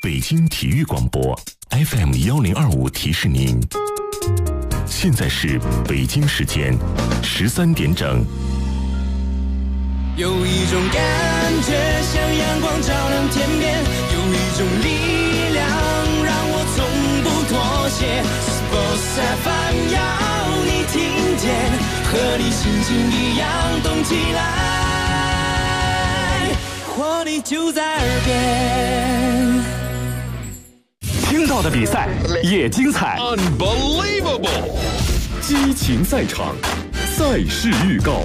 北京体育广播 FM1025提示您，现在是北京时间13点整。 有一种感觉像阳光照亮天边，有一种力量让我从不妥协。Sports FM 要你听见，和你心情一样动起来，活力就在耳边。 听到的比赛也精彩 ，Unbelievable！ 激情赛场，赛事预告。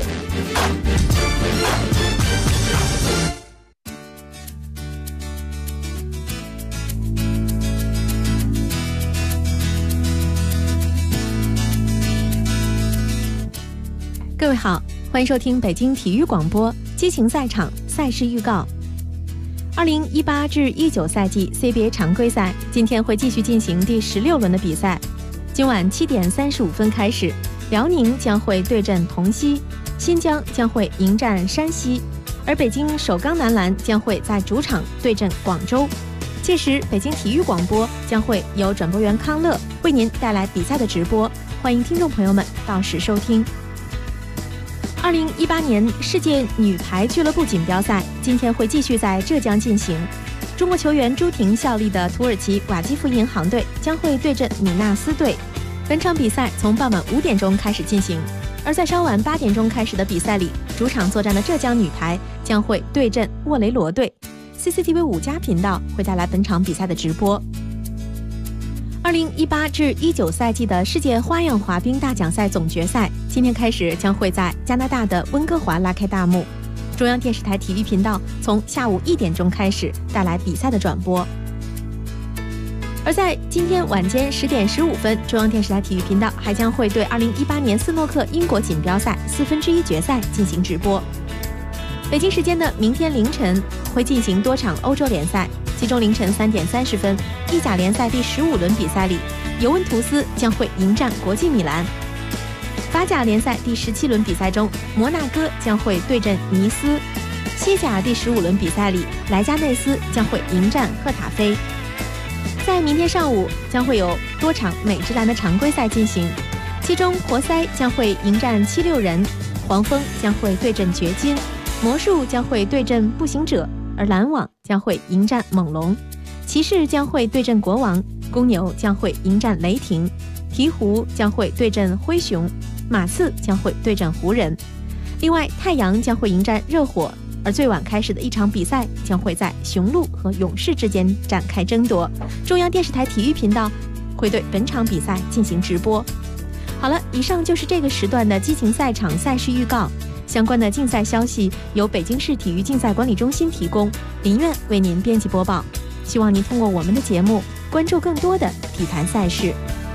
各位好，欢迎收听北京体育广播激情赛场赛事预告。2018至19赛季 CBA 常规赛今天会继续进行第16轮的比赛。今晚7点35分开始，辽宁将会对阵同曦，新疆将会迎战山西，而北京首钢男篮将会在主场对阵广州。届时，北京体育广播将会由转播员康乐为您带来比赛的直播，欢迎听众朋友们到时收听。2018年世界女排俱乐部锦标赛今天会继续在浙江进行，中国球员朱婷效力的土耳其瓦基弗银行队将会对阵米纳斯队。本场比赛从傍晚5点钟开始进行，而在稍晚8点钟开始的比赛里，主场作战的浙江女排将会对阵沃雷罗队。CCTV 5+频道会带来本场比赛的直播。2018至19赛季的世界花样滑冰大奖赛总决赛今天开始将会在加拿大的温哥华拉开大幕。中央电视台体育频道从下午1点钟开始带来比赛的转播。而在今天晚间10点15分，中央电视台体育频道还将会对2018年斯诺克英国锦标赛1/4决赛进行直播。北京时间的明天凌晨会进行多场欧洲联赛，其中凌晨3点30分，意甲联赛第15轮比赛里，尤文图斯将会迎战国际米兰。法甲联赛第17轮比赛中，摩纳哥将会对阵尼斯。西甲第15轮比赛里，莱加内斯将会迎战赫塔菲。在明天上午将会有多场美职篮的常规赛进行，其中活塞将会迎战76人，黄蜂将会对阵掘金，魔术将会对阵步行者，而篮网将会迎战猛龙，骑士将会对阵国王，公牛将会迎战雷霆，鹈鹕将会对阵灰熊，马刺将会对阵湖人。另外，太阳将会迎战热火，而最晚开始的一场比赛将会在雄鹿和勇士之间展开争夺。中央电视台体育频道会对本场比赛进行直播。好了，以上就是这个时段的激情赛场赛事预告。相关的竞赛消息由北京市体育竞赛管理中心提供，林苑为您编辑播报。希望您通过我们的节目关注更多的体坛赛事。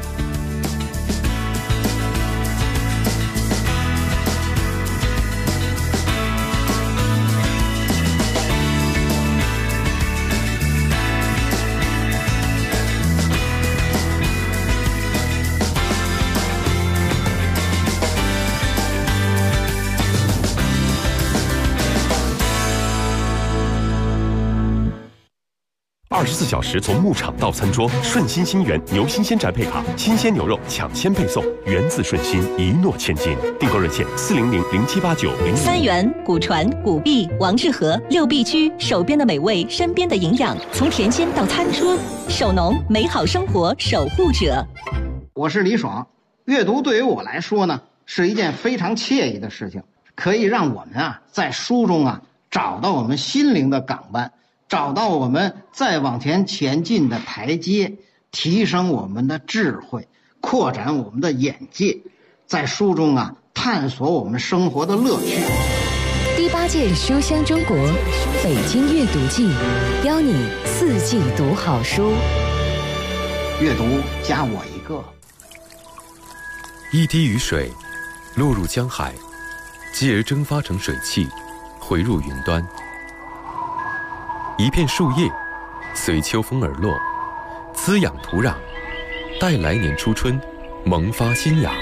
24小时从牧场到餐桌，顺心新源牛新鲜宅配卡，新鲜牛肉抢先配送，源自顺心，一诺千金。订购热线400078900。 三元、古传、古币、王致和6必居，手边的美味，身边的营养，从田间到餐桌，手农美好生活守护者。 我是李爽。阅读对于我来说呢，是一件非常惬意的事情，可以让我们在书中找到我们心灵的港湾，找到我们再往前前进的台阶，提升我们的智慧，扩展我们的眼界，在书中探索我们生活的乐趣。 第8届书香中国北京阅读季，邀你4季读好书。 阅读加我一个。 一滴雨水落入江海，继而蒸发成水汽，回入云端。一片树叶随秋风而落，滋养土壤，待来年初春萌发新芽。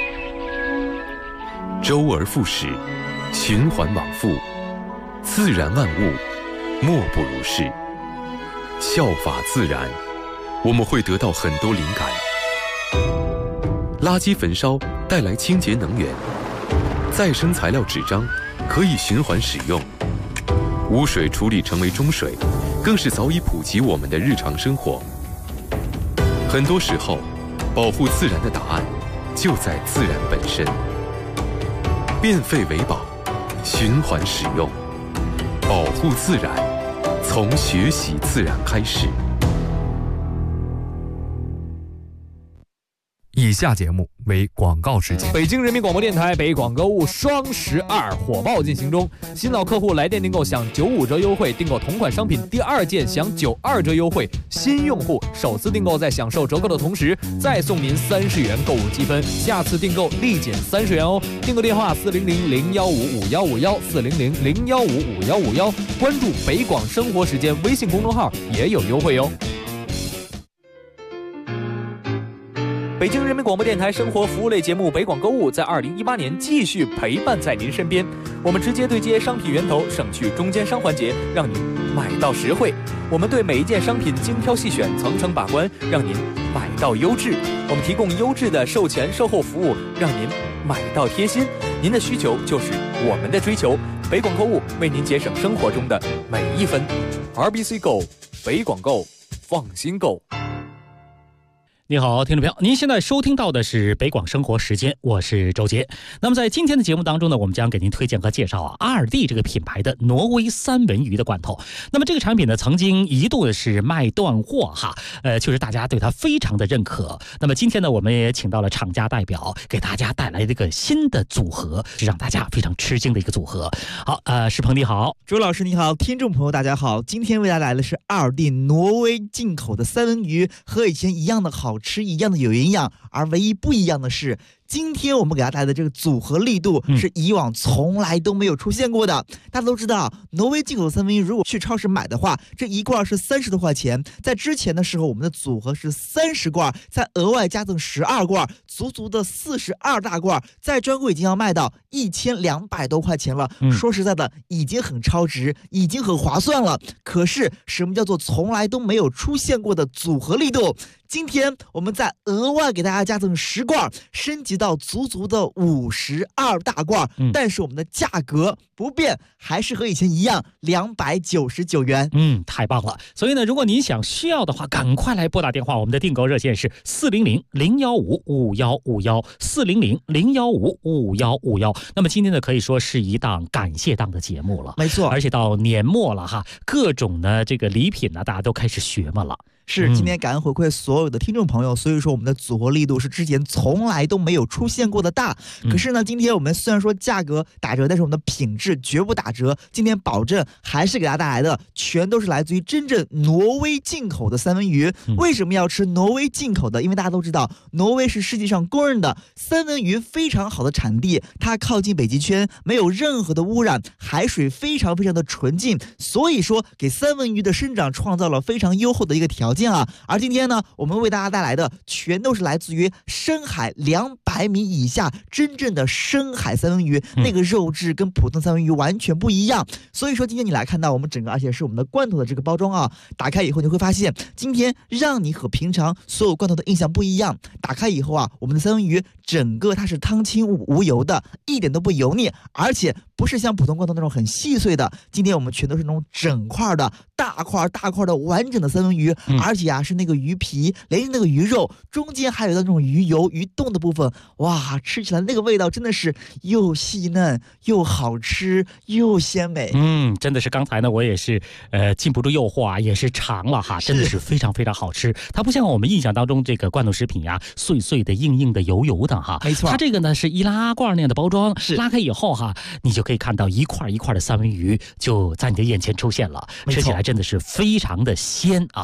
周而复始，循环往复，自然万物莫不如是。 效法自然，我们会得到很多灵感。垃圾焚烧带来清洁能源，再生材料纸张可以循环使用，污水处理成为中水，更是早已普及我们的日常生活。很多时候，保护自然的答案就在自然本身。变废为宝，循环使用，保护自然，从学习自然开始。 以下节目为广告时间。 北京人民广播电台北广购物双12火爆进行中，新老客户来电订购享95折优惠，订购同款商品第2件享92折优惠，新用户首次订购在享受折扣的同时，再送您30元购物积分，下次订购立减30元哦。订购电话400-015-5151，400-015-5151，关注北广生活时间微信公众号也有优惠哦。北京人民广播电台生活服务类节目北广购物在2018年继续陪伴在您身边，我们直接对接商品源头，省去中间商环节，让您买到实惠。我们对每一件商品精挑细选，层层把关，让您买到优质。我们提供优质的售前售后服务，让您买到贴心。您的需求就是我们的追求，北广购物为您节省生活中的每一分。RBC Go， 北广购，放心购。 你好，听众朋友，您现在收听到的是北广生活时间，我是周杰。那么在今天的节目当中呢，我们将给您推荐和介绍阿尔蒂这个品牌的挪威三文鱼的罐头。那么这个产品呢，曾经一度是卖断货哈，确实大家对它非常的认可。那么今天呢，我们也请到了厂家代表，给大家带来这个新的组合，是让大家非常吃惊的一个组合。好，石鹏你好， 朱老师你好，听众朋友大家好，今天为大家来的是阿尔蒂挪威进口的三文鱼，和以前一样的好吃，一样的有营养，而唯一不一样的是，今天我们给大家带来的这个组合力度是以往从来都没有出现过的。大家都知道，挪威进口的三文鱼如果去超市买的话，这一罐是30多块钱。在之前的时候，我们的组合是30罐，再额外加赠12罐，足足的42大罐，在专柜已经要卖到1200多块钱了。说实在的，已经很超值，已经很划算了。可是什么叫做从来都没有出现过的组合力度？今天我们再额外给大家加赠10罐，升级到足足的52大罐，但是我们的价格不变，还是和以前一样299元。 太棒了！所以呢，如果您需要的话，赶快来拨打电话，我们的订购热线是400-015-5151，400-015-5151。那么今天呢，可以说是一档感谢档的节目了， 没错， 而且到年末了哈，各种呢这个礼品呢，大家都开始学嘛了。 是，今天感恩回馈所有的听众朋友，所以说我们的组合力度是之前从来都没有出现过的大。可是呢，今天我们虽然说价格打折，但是我们的品质绝不打折。今天保证还是给大家带来的全都是来自于真正挪威进口的三文鱼。为什么要吃挪威进口的？因为大家都知道，挪威是世界上公认的三文鱼非常好的产地，它靠近北极圈，没有任何的污染，海水非常非常的纯净，所以说给三文鱼的生长创造了非常优厚的一个条件。而今天呢，我们为大家带来的全都是来自于深海200米以下真正的深海三文鱼，那个肉质跟普通三文鱼完全不一样。所以说今天你来看到我们整个，而且是我们的罐头的这个包装啊，打开以后你会发现，今天让你和平常所有罐头的印象不一样。打开以后啊，我们的三文鱼整个它是汤清无油的，一点都不油腻，而且不是像普通罐头那种很细碎的，今天我们全都是那种整块的大块的完整的三文鱼，而且啊是那个鱼皮连着那个鱼肉，中间还有那种鱼油鱼冻的部分，哇，吃起来那个味道真的是又细嫩又好吃又鲜美。 真的是刚才呢我也是禁不住诱惑啊，也是尝了哈，真的是非常非常好吃。它不像我们印象当中这个罐头食品呀，碎碎的硬硬的油油的哈， 没错， 它这个呢是易拉罐那样的包装，拉开以后哈，你就可以看到一块一块的三文鱼就在你的眼前出现了，吃起来真的是非常的鲜啊。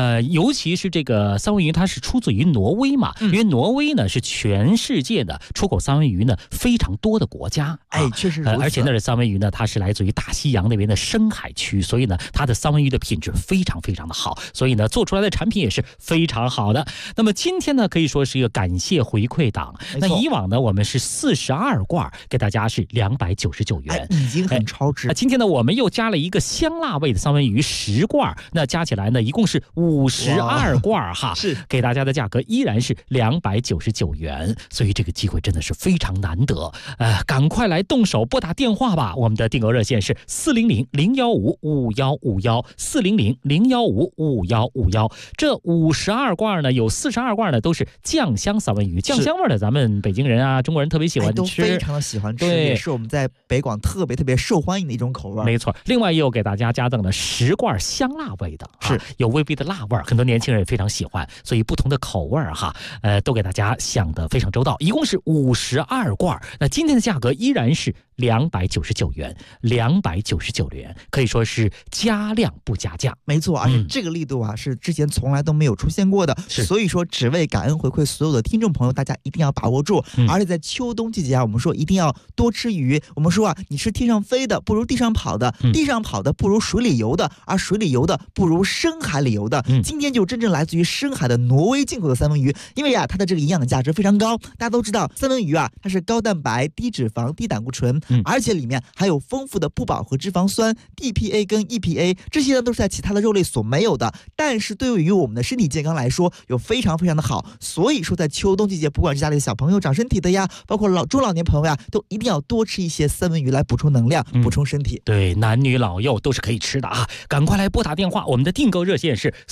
尤其是这个三文鱼，它是出自于挪威嘛，因为挪威呢是全世界的出口三文鱼呢非常多的国家。 确实如此。 而且那的三文鱼呢，它是来自于大西洋那边的深海区，所以呢，它的三文鱼的品质非常非常的好，所以呢，做出来的产品也是非常好的。那么今天呢，可以说是一个感谢回馈档。那以往呢，我们是42罐，给大家是299元， 已经很超值。 今天呢，我们又加了一个香辣味的三文鱼10罐，那加起来呢，一共是52罐哈， 是给大家的价格依然是299元，所以这个机会真的是非常难得。赶快来动手拨打电话吧，我们的订购热线是400-015-5151，400-015-5151。这52罐呢，有42罐呢都是酱香三文鱼，酱香味的咱们北京人啊、中国人特别喜欢吃， 都非常的喜欢吃， 对， 也是我们在北广特别受欢迎的一种口味。 没错，另外又给大家加赠了10罐香辣味的， 是有微微的辣味，很多年轻人也非常喜欢，所以不同的口味哈，都给大家想得非常周到，一共是52罐。那今天的价格依然是299元，299元，可以说是加量不加价。 没错，而且这个力度啊，是之前从来都没有出现过的，所以说只为感恩回馈所有的听众朋友，大家一定要把握住。而且在秋冬季节啊，我们说一定要多吃鱼。我们说啊，你吃天上飞的不如地上跑的，地上跑的不如水里游的，而水里游的不如深海里游的。今天就真正来自于深海的挪威进口的三文鱼，因为啊，它的这个营养价值非常高。大家都知道，三文鱼啊，它是高蛋白、低脂肪、低胆固醇，而且里面还有丰富的不饱和脂肪酸 DPA 跟 EPA， 这些呢都是在其他的肉类所没有的，但是对于我们的身体健康来说有非常非常的好。所以说在秋冬季节，不管是家里的小朋友长身体的呀，包括中老年朋友呀，都一定要多吃一些三文鱼来补充能量，补充身体。 对，男女老幼都是可以吃的啊！赶快来拨打电话，我们的订购热线是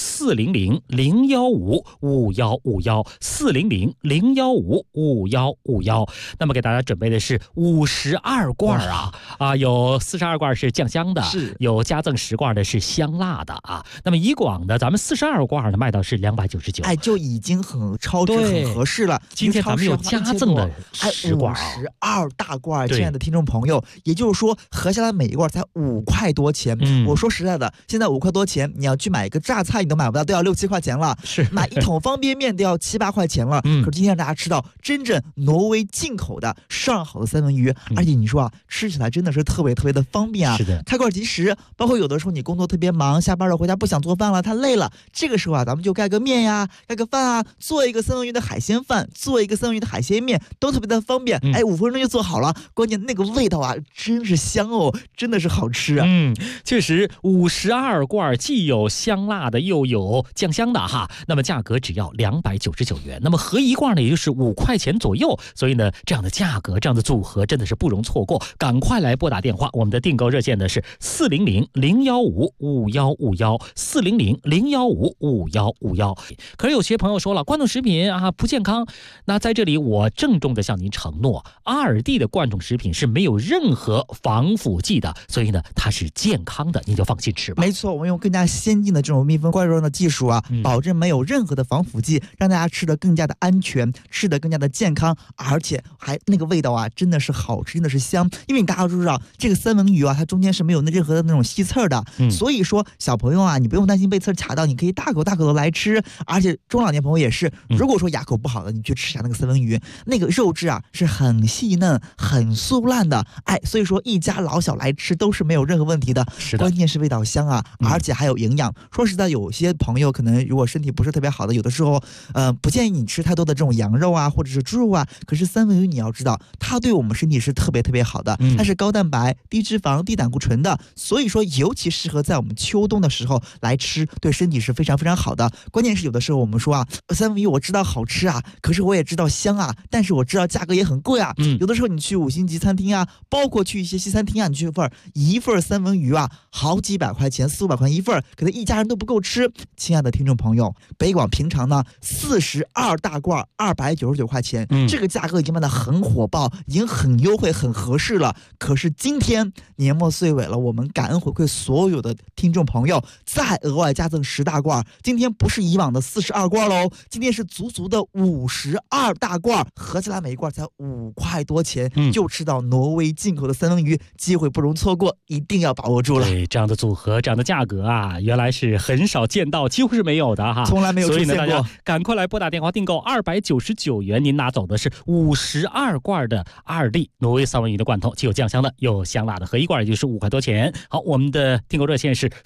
400-015-5151，400-015-5151。那么给大家准备的是52罐有42罐是酱香的，有加赠10罐的是香辣的啊。那么以往的咱们42罐呢卖到是299， 就已经很超值很合适了。 今天咱们有加赠的10罐 ，52大罐，亲爱的听众朋友，也就是说合下来每一罐才5块多钱。我说实在的，现在5块多钱，你要去买一个榨菜你都买不到，都要6、7块钱了。买一桶方便面都要7、8块钱了。可是今天让大家吃到真正挪威进口的上好的三文鱼，而且你说啊，吃起来真的是特别的方便啊。 是的， 开罐即食。包括有的时候你工作特别忙，下班了回家不想做饭了，太累了，这个时候啊，咱们就盖个面呀，盖个饭啊，做一个三文鱼的海鲜饭，做一个三文鱼的海鲜面，都特别的方便。5分钟就做好了，关键那个味道啊，真是香哦，真的是好吃啊。 确实52罐既有香辣的，又有酱香的哈。那么价格只要299元，那么合一罐呢，也就是5块钱左右。所以呢，这样的价格，这样的组合真的是不容错过。赶快来拨打电话，我们的订购热线呢是400-015-5151，400-015-5151。可是有些朋友说了，罐头食品啊不健康，那在这里我郑重的向您承诺，阿尔蒂的罐头食品是没有任何防腐剂的，所以呢它是健康的，您就放心吃吧。 没错，我们用更加先进的这种密封罐装的技术啊，保证没有任何的防腐剂，让大家吃得更加的安全，吃得更加的健康，而且还那个味道啊，真的是好吃，真的是香。因为大家都知道，这个三文鱼啊，它中间是没有任何的那种吸刺的，所以说小朋友啊，你不用担心被刺卡到，你可以大口的来吃。而且中老年朋友也是，如果说牙口不好的，你去吃一下那个三文鱼，那个肉质啊是很细嫩、很酥烂的，所以说一家老小来吃都是没有任何问题的。关键是味道香啊，而且还有营养。说实在，有些朋友可能如果身体不是特别好的，有的时候不建议你吃太多的这种羊肉啊，或者是猪肉啊。可是三文鱼你要知道，它对我们身体是特别好的，它是高蛋白、低脂肪、低胆固醇的，所以说尤其适合在我们秋冬的时候来吃，对身体是非常好的。关键是有的时候我们说啊，三文鱼我知道好吃啊，可是我也知道香啊，但是我知道价格也很贵啊。有的时候你去5星级餐厅啊，包括去一些西餐厅啊，你去一份三文鱼啊，好几百块钱，400-500块钱一份，可能一家人都不够吃。亲爱的听众朋友，北广平常呢42大罐299块钱，这个价格已经卖得很火爆，已经很优惠很合合适了。可是今天年末岁尾了，我们感恩回馈所有的听众朋友，再额外加赠10大罐。今天不是以往的42罐喽，今天是足足的52大罐，合起来每一罐才5块多钱，就吃到挪威进口的三文鱼，机会不容错过，一定要把握住了。 对，这样的组合，这样的价格啊，原来是很少见到，几乎是没有的哈， 从来没有出现过。 所以呢，大家赶快来拨打电话订购299元，您拿走的是52罐的2D挪威三文鱼的罐头，既有酱香的，有香辣的，合一罐也就是5块多钱。好，我们的订购热线是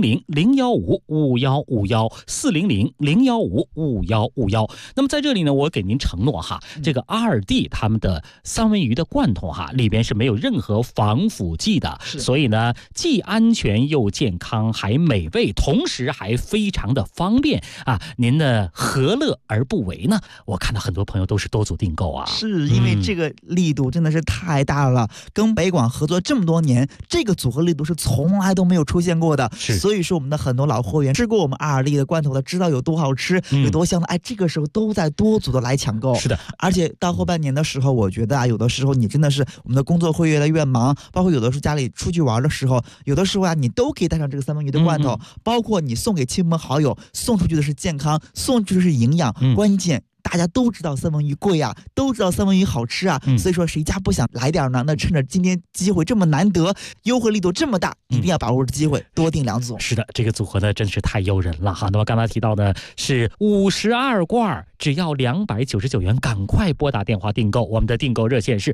400-015-5151，400-015-5151。那么在这里呢，我给您承诺哈，这个2D他们的三文鱼的罐头哈，里边是没有任何防腐剂的，所以呢，既安全又健康，还美味，同时还非常的方便啊！您呢，何乐而不为呢？我看到很多朋友都是多组订购啊， 是因为这个力度真的是太大了，跟北广合作这么多年，这个组合力度是从来都没有出现过的。所以说我们的很多老货源吃过我们2D的罐头的，知道有多好吃，有多香的，哎，这个时候都在多组的来抢购。 是的， 而且到后半年的时候，我觉得啊，有的时候你真的是我们的工作会越来越忙，包括有的时候家里出去玩的时候，有的时候啊，你都可以带上这个三文鱼的罐头，包括你送给亲朋好友，送出去的是健康，送出去的是营养，关键大家都知道三文鱼贵啊，都知道三文鱼好吃啊，所以说谁家不想来点呢？那趁着今天机会这么难得，优惠力度这么大，一定要把握住机会，多订2组。 是的，这个组合呢真是太诱人了哈。那么刚才提到的是52罐，只要299元，赶快拨打电话订购。我们的订购热线是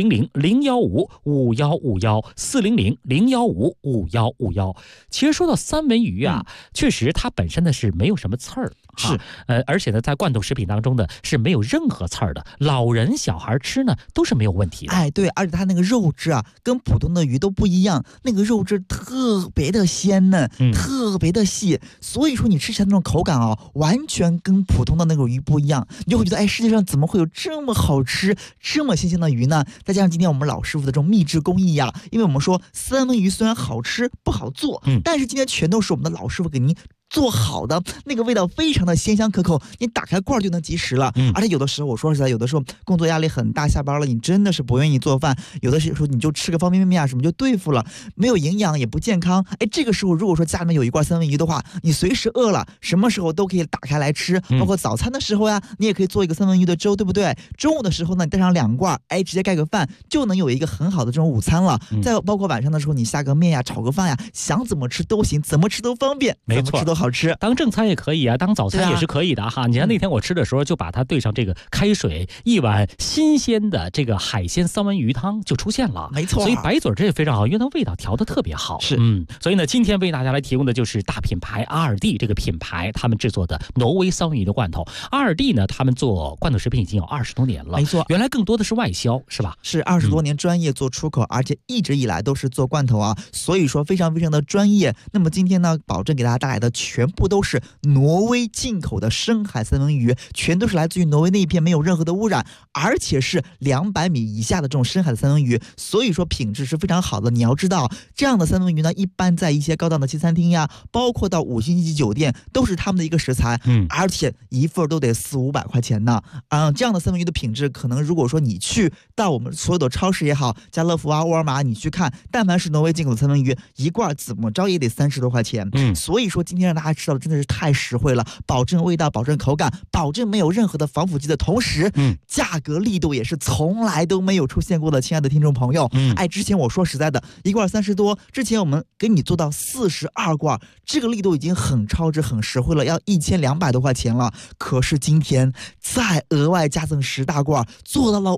400-015-5151，400-015-5151。其实说到三文鱼啊，确实它本身呢是没有什么刺儿，是而且呢在罐头食品当中呢是没有任何刺儿的，老人小孩吃呢都是没有问题的。 哎，对，而且它那个肉质啊跟普通的鱼都不一样，那个肉质特别的鲜嫩，特别的细，所以说你吃起来那种口感啊，完全跟普通的那种鱼不一样，你就会觉得哎，世界上怎么会有这么好吃这么新鲜的鱼呢？再加上今天我们老师傅的这种秘制工艺呀，因为我们说三文鱼虽然好吃不好做，但是今天全都是我们的老师傅给您做好的，那个味道非常的鲜香可口，你打开罐就能及时了。而且有的时候我说实在，有的时候工作压力很大，下班了你真的是不愿意做饭，有的时候你就吃个方便面啊什么就对付了，没有营养也不健康。哎，这个时候如果说家里面有一罐三文鱼的话，你随时饿了什么时候都可以打开来吃，包括早餐的时候呀，你也可以做一个三文鱼的粥，对不对？中午的时候呢，你带上2罐，哎，直接盖个饭就能有一个很好的这种午餐了。再包括晚上的时候，你下个面呀，炒个饭呀，想怎么吃都行，怎么吃都方便， 没错， 怎么吃都好吃。 当正餐也可以啊，当早餐也是可以的哈。你看那天我吃的时候，就把它兑上这个开水，一碗新鲜的这个海鲜三文鱼汤就出现了， 没错。 所以白嘴这也非常好，因为它味道调得特别好。 是， 所以呢，今天为大家来提供的就是大品牌2D这个品牌他们制作的挪威三文鱼的罐头。2D呢，他们做罐头食品已经有20多年了， 没错。 原来更多的是外销，是吧？ 是20多年专业做出口，而且一直以来都是做罐头啊，所以说非常非常的专业。那么今天呢，保证给大家带来的全部都是挪威进口的深海三文鱼，全都是来自于挪威那一片，没有任何的污染，而且是200米以下的这种深海的三文鱼，所以说品质是非常好的。你要知道，这样的三文鱼呢，一般在一些高档的西餐厅呀，包括到5星级酒店，都是他们的一个食材，而且一份都得400-500块钱呢。这样的三文鱼的品质，可能如果说你去到我们所有的超市也好，家乐福啊、沃尔玛，你去看，但凡是挪威进口的三文鱼，一罐怎么着也得30多块钱。所以说今天让大家吃到的真的是太实惠了，保证味道，保证口感，保证没有任何的防腐剂的同时，价格力度也是从来都没有出现过的。亲爱的听众朋友，之前我说实在的，一罐30多，之前我们给你做到42罐，这个力度已经很超值、很实惠了，要1200多块钱了。可是今天再额外加赠10大罐，做到了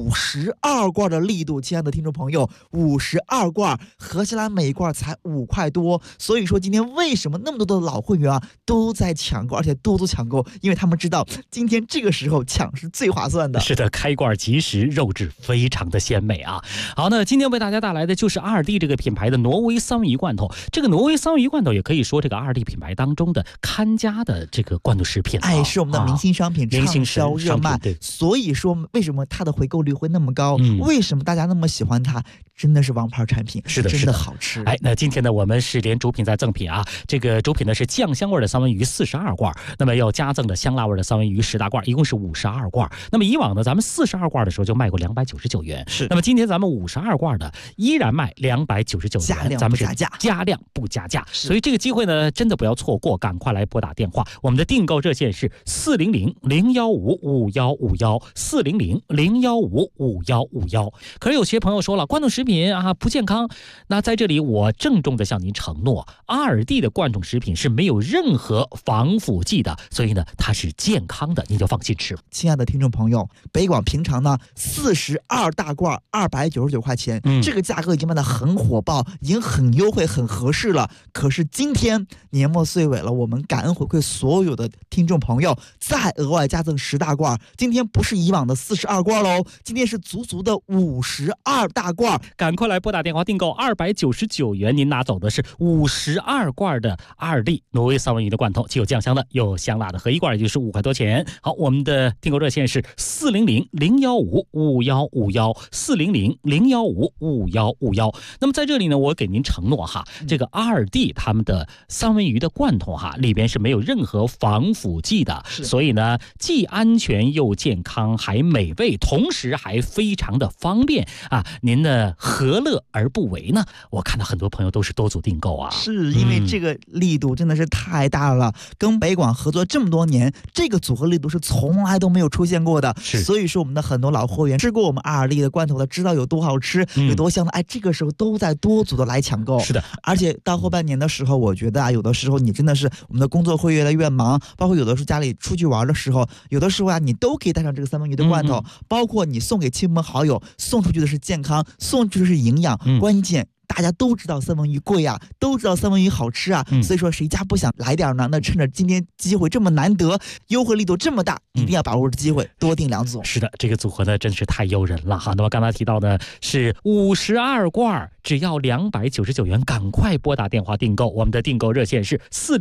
52罐的力度。亲爱的听众朋友，52罐合起来每一罐才5块多。所以说今天为什么那么多的老会员啊都在抢购，而且多多抢购，因为他们知道今天这个时候抢是最划算的。 是的，开罐即食，肉质非常的鲜美啊。好，那今天为大家带来的就是2D这个品牌的挪威三文鱼罐头。这个挪威三文鱼罐头也可以说这个2D品牌当中的看家的这个罐头食品， 是我们的明星商品，畅销热卖。所以说为什么它的回购率会那么高，为什么大家那么喜欢它？ 真的是王牌产品， 是的， 真的好吃。 哎，那今天呢，我们是连主品再赠品啊，这个主品呢是酱香味的三文鱼42罐，那么要加赠的香辣味的三文鱼10大罐，一共是52罐。那么以往呢，咱们42罐的时候就卖过299元， 是。 那么今天咱们52罐的依然卖299元，咱们是加量不加价，所以这个机会呢，真的不要错过，赶快来拨打电话，我们的订购热线是400-015-5151，400-015-5151。可是有些朋友说了，罐头食品啊不健康，那在这里我郑重的向您承诺，阿尔蒂的罐头食品是没有任何防腐剂的，所以呢它是健康的，您就放心吃。 亲爱的听众朋友，北广平常呢42大罐299块钱，这个价格已经卖得很火爆，已经很优惠很合适了。可是今天年末岁尾了，我们感恩回馈所有的听众朋友，再额外加赠10大罐，今天不是以往的42罐喽，今天是足足的52大罐。 赶快来拨打电话订购299元，您拿走的是52罐的阿尔蒂挪威三文鱼的罐头，既有酱香的又香辣的，合一罐也就是5块多钱。好，我们的订购热线是400-015-5151，400-015-5151。那么在这里呢，我给您承诺哈，这个阿尔蒂他们的三文鱼的罐头哈，里边是没有任何防腐剂的，所以呢，既安全又健康，还美味，同时还非常的方便啊！您呢何乐而不为呢？我看到很多朋友都是多组订购啊， 是因为这个力度真的是太大了，跟北广合作这么多年，这个组合力度是从来都没有出现过的，所以说我们的很多老会员吃过我们阿尔蒂的罐头的，知道有多好吃，有多香的，哎，这个时候都在多组的来抢购。 是的， 而且到后半年的时候，我觉得啊，有的时候你真的是我们的工作会越来越忙，包括有的时候家里出去玩的时候，有的时候啊，你都可以带上这个三文鱼的罐头，包括你送给亲朋好友，送出去的是健康，送出去的是营养，关键大家都知道三文鱼贵啊，都知道三文鱼好吃啊，所以说谁家不想来点呢？那趁着今天机会这么难得，优惠力度这么大，一定要把握着机会，多订2组。 是的，这个组合呢真是太诱人了哈。那么刚才提到的是52罐，只要299元，赶快拨打电话订购。我们的订购热线是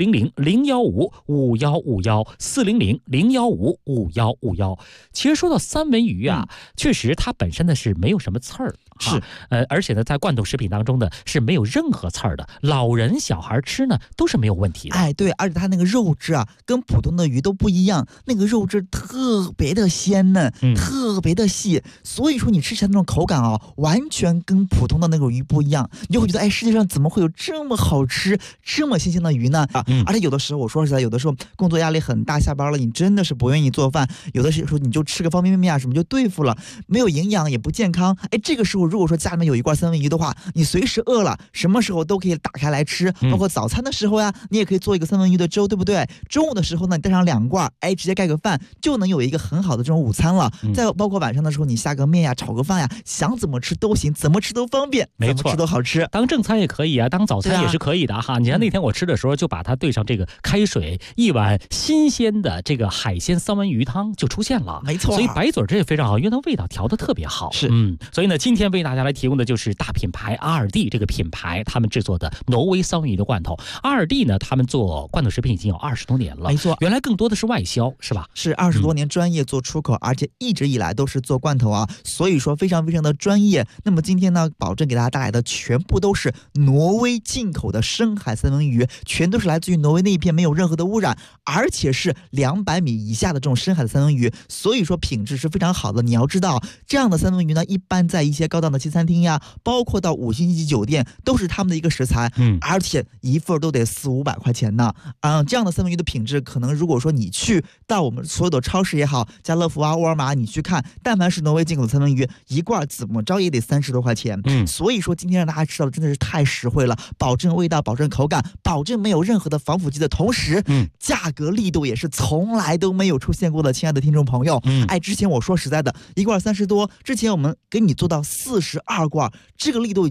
400-015-5151，400-015-5151。其实说到三文鱼啊，确实它本身呢是没有什么刺儿， 是而且呢在罐头食品当中呢是没有任何刺儿的，老人小孩吃呢都是没有问题的。 哎，对，而且它那个肉质啊跟普通的鱼都不一样，那个肉质特别的鲜嫩，特别的细，所以说你吃起来那种口感啊，完全跟普通的那种鱼不一样，你就会觉得哎，世界上怎么会有这么好吃这么新鲜的鱼呢？而且有的时候我说实在，有的时候工作压力很大，下班了你真的是不愿意做饭，有的时候你就吃个方便面啊什么就对付了，没有营养也不健康。哎，这个时候如果说家里面有一罐三文鱼的话，你随时饿了什么时候都可以打开来吃，包括早餐的时候呀，你也可以做一个三文鱼的粥，对不对？中午的时候呢，你带上2罐，哎，直接盖个饭就能有一个很好的这种午餐了。再包括晚上的时候，你下个面呀，炒个饭呀，想怎么吃都行，怎么吃都方便， 没错， 怎么吃都好吃。 当正餐也可以啊，当早餐也是可以的哈。你看那天我吃的时候，就把它兑上这个开水，一碗新鲜的这个海鲜三文鱼汤就出现了， 没错。 所以白嘴这也非常好，因为它味道调得特别好。 是， 所以呢，今天为大家来提供的就是大品牌阿尔蒂这个品牌他们制作的挪威三文鱼的罐头。阿尔蒂呢，他们做罐头食品已经有20多年了， 没错。 原来更多的是外销，是吧？ 是20多年专业做出口，而且一直以来都是做罐头啊，所以说非常非常的专业。那么今天呢，保证给大家带来的全部都是挪威进口的深海三文鱼，全都是来自于挪威那一片，没有任何的污染，而且是200米以下的这种深海的三文鱼，所以说品质是非常好的。你要知道，这样的三文鱼呢，一般在一些高档的西餐厅呀，包括到5星级酒店，都是他们的一个食材，而且一份都得400-500块钱呢。这样的三文鱼的品质，可能如果说你去到我们所有的超市也好，家乐福啊、沃尔玛，你去看，但凡是挪威进口的三文鱼，一罐怎么着也得30多块钱。所以说今天让大家吃到的真的是太实惠了，保证味道，保证口感，保证没有任何的防腐剂的同时，价格力度也是从来都没有出现过的。亲爱的听众朋友，哎，之前我说实在的，一罐30多，之前我们给你做到42罐，这个力度已经很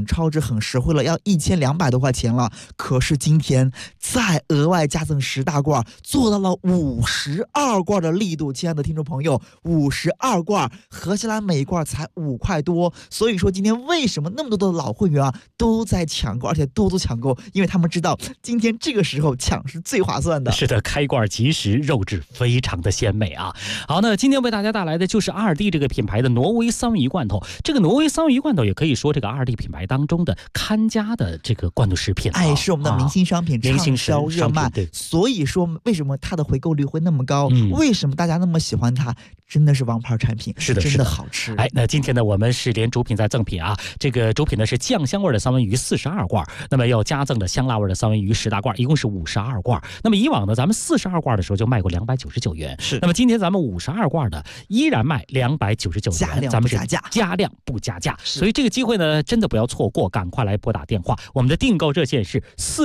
很超值、很实惠了，要1200多块钱了。可是今天再额外加赠10大罐，做到了52罐的力度。亲爱的听众朋友，52罐合起来每一罐才5块多。所以说今天为什么那么多的老会员啊都在抢购，而且多抢购？因为他们知道今天这个时候抢是最划算的。 是的，开罐即食，肉质非常的鲜美啊。好，那今天为大家带来的就是2D 这个品牌的挪威三文鱼罐头。这个挪威三文鱼罐头也可以说这个2D 品牌当中的看家的这个罐头食品， 是我们的明星商品，畅销热卖。所以说为什么它的回购率会那么高？为什么大家那么喜欢它？真的是王牌产品， 是的， 真的好吃。 那今天呢，我们是连主品再赠品啊。这个主品呢是酱香味的三文鱼42罐，那么要加赠的香辣味的三文鱼10大罐，一共是52罐。那么以往呢，咱们42罐的时候就卖过299元， 是。 那么今天咱们52罐的依然卖299元，咱们是加量不加价。所以这个机会呢，真的不要错过，赶快来拨打电话。我们的订购热线是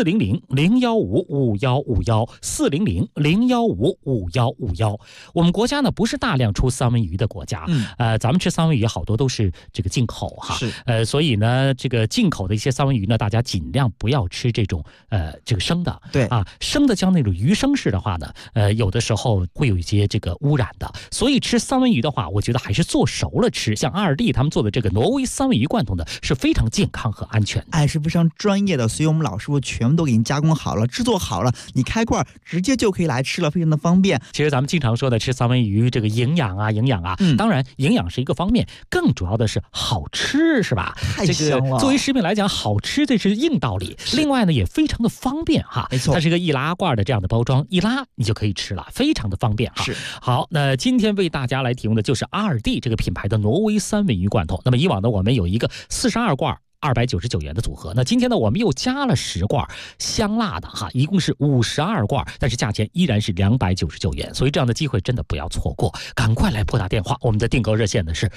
400-015-5151，400-015-5151。我们国家呢不是大量出三文鱼的国家，咱们吃三文鱼好多都是这个进口哈， 是， 所以呢，这个进口的一些三文鱼呢，大家尽量不要吃这种这个生的， 对啊，生的像那种鱼生式的话呢，有的时候会有一些这个污染的，所以吃三文鱼的话，我觉得还是做熟了吃。像2D他们做的这个挪威三文鱼罐头呢，是非常健康和安全的， 是非常专业的，所以我们老师傅全部都给你加工好了，制作好了，你开罐直接就可以来吃了，非常的方便。 其实咱们经常说的吃三文鱼，这个营养啊，当然营养是一个方面，更主要的是好吃，是吧？ 太香了。 这个作为食品来讲，好吃这是硬道理。另外呢，也非常的方便哈， 没错， 它是一个易拉罐的这样的包装，一拉你就可以吃了，非常的方便哈。 是。 好，那今天为大家来提供的就是2D这个品牌的挪威三文鱼罐头。那么以往呢，我们有一个42罐299元的组合，那今天呢我们又加了10罐香辣的哈，一共是52罐，但是价钱依然是299元，所以这样的机会真的不要错过，赶快来拨打电话。我们的订购热线呢是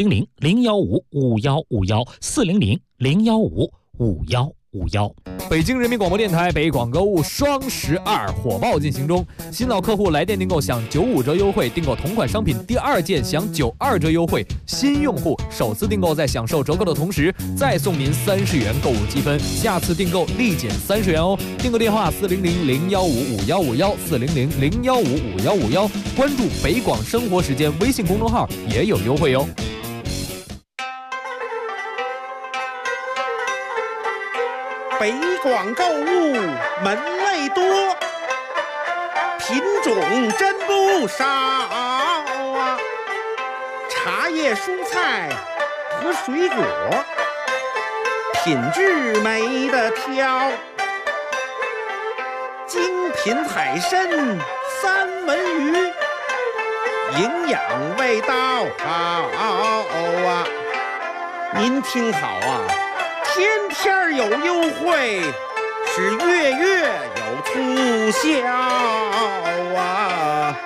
400-015-5151，400-015-5151。 北京人民广播电台北广购物双12火爆进行中，新老客户来电订购享95折优惠，订购同款商品第2件享92折优惠，新用户首次订购在享受折扣的同时再送您30元购物积分，下次订购立减30元哦。订购电话400-015-5151，400-015-5151，关注北广生活时间微信公众号也有优惠哦。 北广购物门类多，品种真不少啊！茶叶、蔬菜和水果，品质没得挑。精品海参、三文鱼，营养味道好啊！您听好啊！天天有优惠，是月月有促销啊！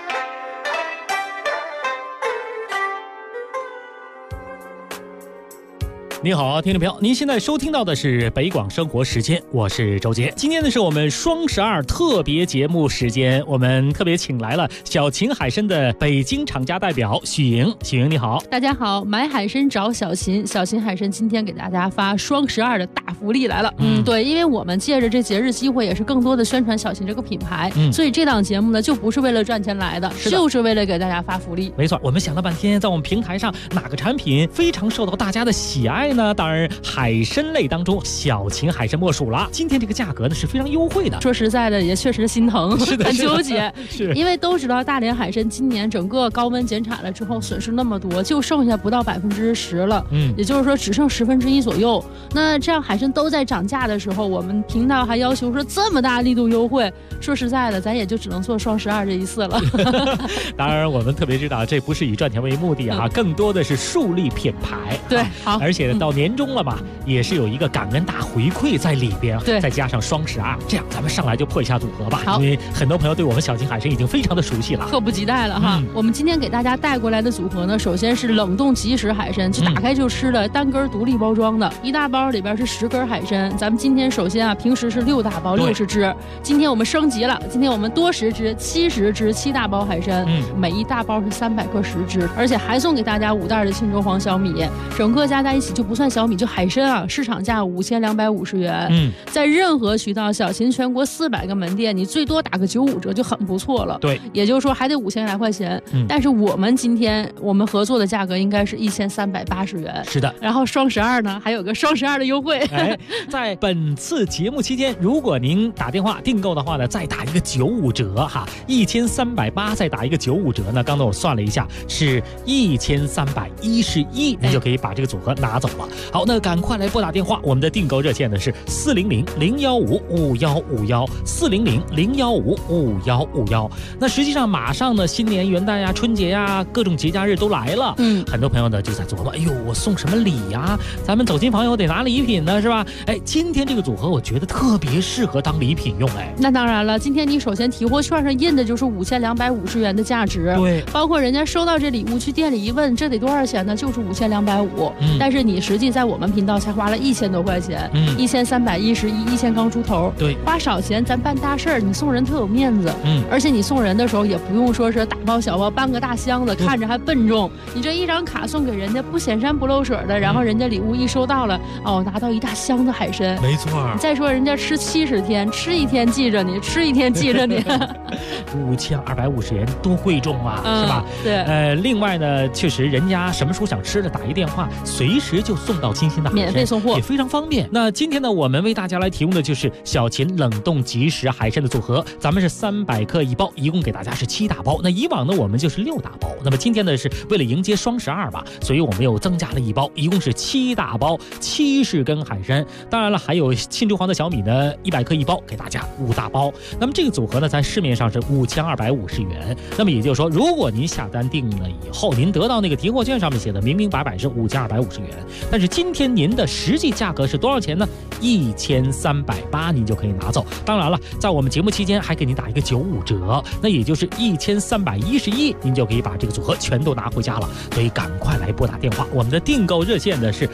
你好，听众朋友，您现在收听到的是北广生活时间，我是周杰。今天呢是我们双12特别节目时间，我们特别请来了小秦海参的北京厂家代表许莹。许莹你好。 大家好，买海参找小秦，小秦海参今天给大家发双12的大福利来了。对，因为我们借着这节日机会，也是更多的宣传小秦这个品牌，所以这档节目呢就不是为了赚钱来的，就是为了给大家发福利。 没错，我们想了半天，在我们平台上哪个产品非常受到大家的喜爱呢？当然海参类当中小秦海参莫属了。今天这个价格呢是非常优惠的， 说实在的也确实心疼，很纠结。 是因为都知道大连海参今年整个高温减产了之后损失那么多，就剩下不到10%了，也就是说只剩1/10左右。那这样海参都在涨价的时候，我们频道还要求说这么大力度优惠，说实在的咱也就只能做双12这一次了。 当然我们特别知道这不是以赚钱为目的啊，更多的是树立品牌。 对，好， 而且到年终了嘛，也是有一个感恩大回馈在里边， 对， 再加上双12，这样咱们上来就破一下组合吧。 好， 因为很多朋友对我们小秦海参已经非常的熟悉了， 迫不及待了哈。我们今天给大家带过来的组合呢，首先是冷冻即食海参，就打开就吃的，单根独立包装的，一大包里边是10根海参。咱们今天首先啊，平时是6大包60只，今天我们升级了，今天我们多10只70只7大包海参，每一大包是300克10只，而且还送给大家5袋的庆州黄小米，整个加在一起就不不算小米，就海参啊，市场价5250元。在任何渠道，小秦全国400个门店，你最多打个95折就很不错了。 对， 也就是说还得5000来块钱。但是我们今天我们合作的价格应该是1380元。 是的。 然后双12呢，还有个双12的优惠。 在本次节目期间，如果您打电话订购的话呢，再打一个95折哈，1380再打一个95折呢，刚才我算了一下是1311，你就可以把这个组合拿走了。好，那赶快来拨打电话，我们的订购热线呢是400-015-5151，400-015-5151。那实际上马上呢，新年、元旦呀、春节呀，各种节假日都来了。很多朋友呢就在琢磨，哎呦，我送什么礼呀？咱们走亲访友得拿礼品呢，是吧？今天这个组合我觉得特别适合当礼品用。 那当然了，今天你首先提货券上印的就是5250元的价值。 对， 包括人家收到这礼物去店里一问，这得多少钱呢？就是5250。但是你实际在我们频道才花了1000多块钱，1311，1000刚出头。 对， 花少钱咱办大事儿，你送人特有面子。而且你送人的时候也不用说是大包小包搬个大箱子，看着还笨重。你这一张卡送给人家，不显山不漏水的，然后人家礼物一收到了，拿到一大箱子海参。 没错。 再说人家吃70天，吃一天记着你，吃一天记着你。 5250元多贵重啊，是吧？ 对。 另外呢，确实人家什么时候想吃的，打一电话，随时就送到清新的海参， 免费送货， 也非常方便。那今天呢，我们为大家来提供的就是小秦冷冻即食海参的组合，咱们是300克一包，一共给大家是7大包。那以往呢，我们就是6大包。那么今天呢，是为了迎接双12吧，所以我们又增加了一包，一共是7大包，70根海参。当然了，还有青珠黄的小米呢，100克一包，给大家5大包。那么这个组合呢，在市面上是5250元。那么也就是说，如果您下单定了以后，您得到那个提货券上面写的明明白白是5250元，但是今天您的实际价格是多少钱呢？1380，您就可以拿走。当然了，在我们节目期间还给您打一个95折，那也就是1311，您就可以把这个组合全都拿回家了。所以赶快来拨打电话，我们的订购热线呢是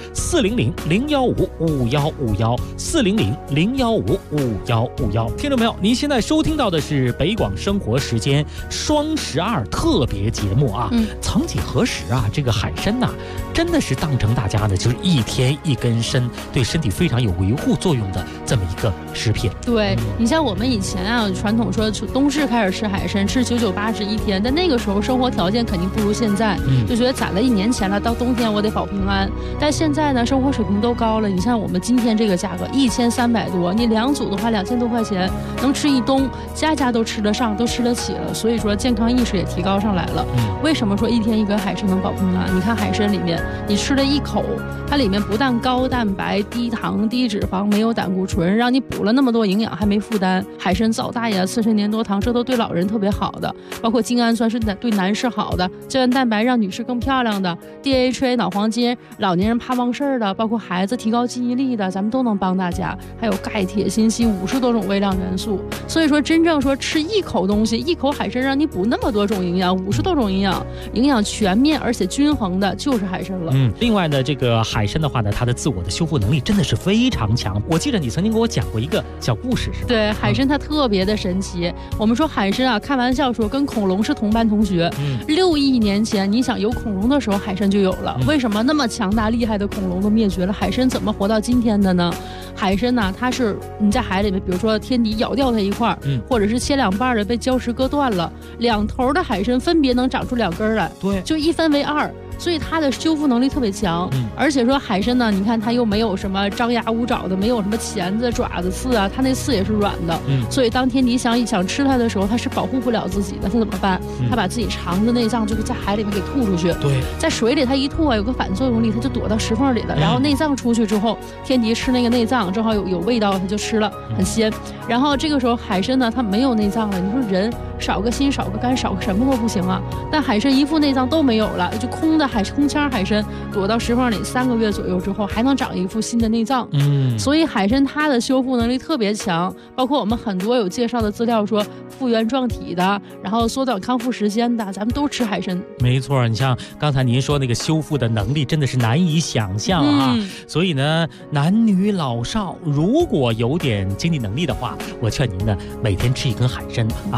400-015-5151，400-015-5151。听众朋友，您现在收听到的是北广生活时间双12特别节目啊。曾几何时啊，这个海参呐，真的是当成大家呢就是一天一根参，对身体非常有维护作用的这么一个食品。 对，你像我们以前啊，传统说冬至开始吃海参，吃9980一天，但那个时候生活条件肯定不如现在，就觉得攒了1年钱了，到冬天我得保平安。但现在呢，生活水平都高了，你像我们今天这个价格1300多，你2组的话2000多块钱，能吃一冬，家家都吃得上，都吃得起了。所以说健康意识也提高上来了。为什么说一天一根海参能保平安？你看海参里面，你吃了一口，它里面不但高蛋白、低糖、低脂肪，没有胆固醇，让你补了那么多营养还没负担。海参皂大呀、刺身粘多糖，这都对老人特别好的。包括精氨酸是对男士好的，胶原蛋白让女士更漂亮的， DHA 脑黄金，老年人怕忘事儿的，包括孩子提高记忆力的，咱们都能帮大家。还有钙、铁、锌、硒50多种微量元素。所以说真正说吃一口东西，一口海参让你补那么多种营养，50多种营养，营养全面而且均衡的就是海参了。 另外呢，这个海参的话呢，它的自我的修复能力真的是非常强。我记得你曾经给我讲过一个小故事，是吧？ 对，海参它特别的神奇。我们说海参啊，开玩笑说跟恐龙是同班同学。6亿年前，你想有恐龙的时候，海参就有了。为什么那么强大厉害的恐龙都灭绝了，海参怎么活到今天的呢？海参呢，它是你在海里面，比如说天敌咬掉它一块，或者是切2半的被礁石割断了，2头的海参分别能长出2根来， 对， 就一分为2。所以它的修复能力特别强，而且说海参呢，你看它又没有什么张牙舞爪的，没有什么钳子、爪子、刺啊，它那刺也是软的，所以当天敌想吃它的时候，它是保护不了自己的，它怎么办？它把自己肠子内脏就是在海里面给吐出去， 对， 在水里它一吐啊，有个反作用力，它就躲到石缝里了，然后内脏出去之后，天敌吃那个内脏正好有味道，它就吃了，很鲜。然后这个时候海参呢，它没有内脏了，你说人少个心少个肝少个什么都不行啊，但海参一副内脏都没有了，就空腔海参躲到石缝里3个月左右之后，还能长一副新的内脏。所以海参它的修复能力特别强，包括我们很多有介绍的资料说复原状体的，然后缩短康复时间的，咱们都吃海参。 没错，你像刚才您说那个修复的能力真的是难以想象啊。所以呢，男女老少如果有点经济能力的话，我劝您呢每天吃1根海参啊，对于您的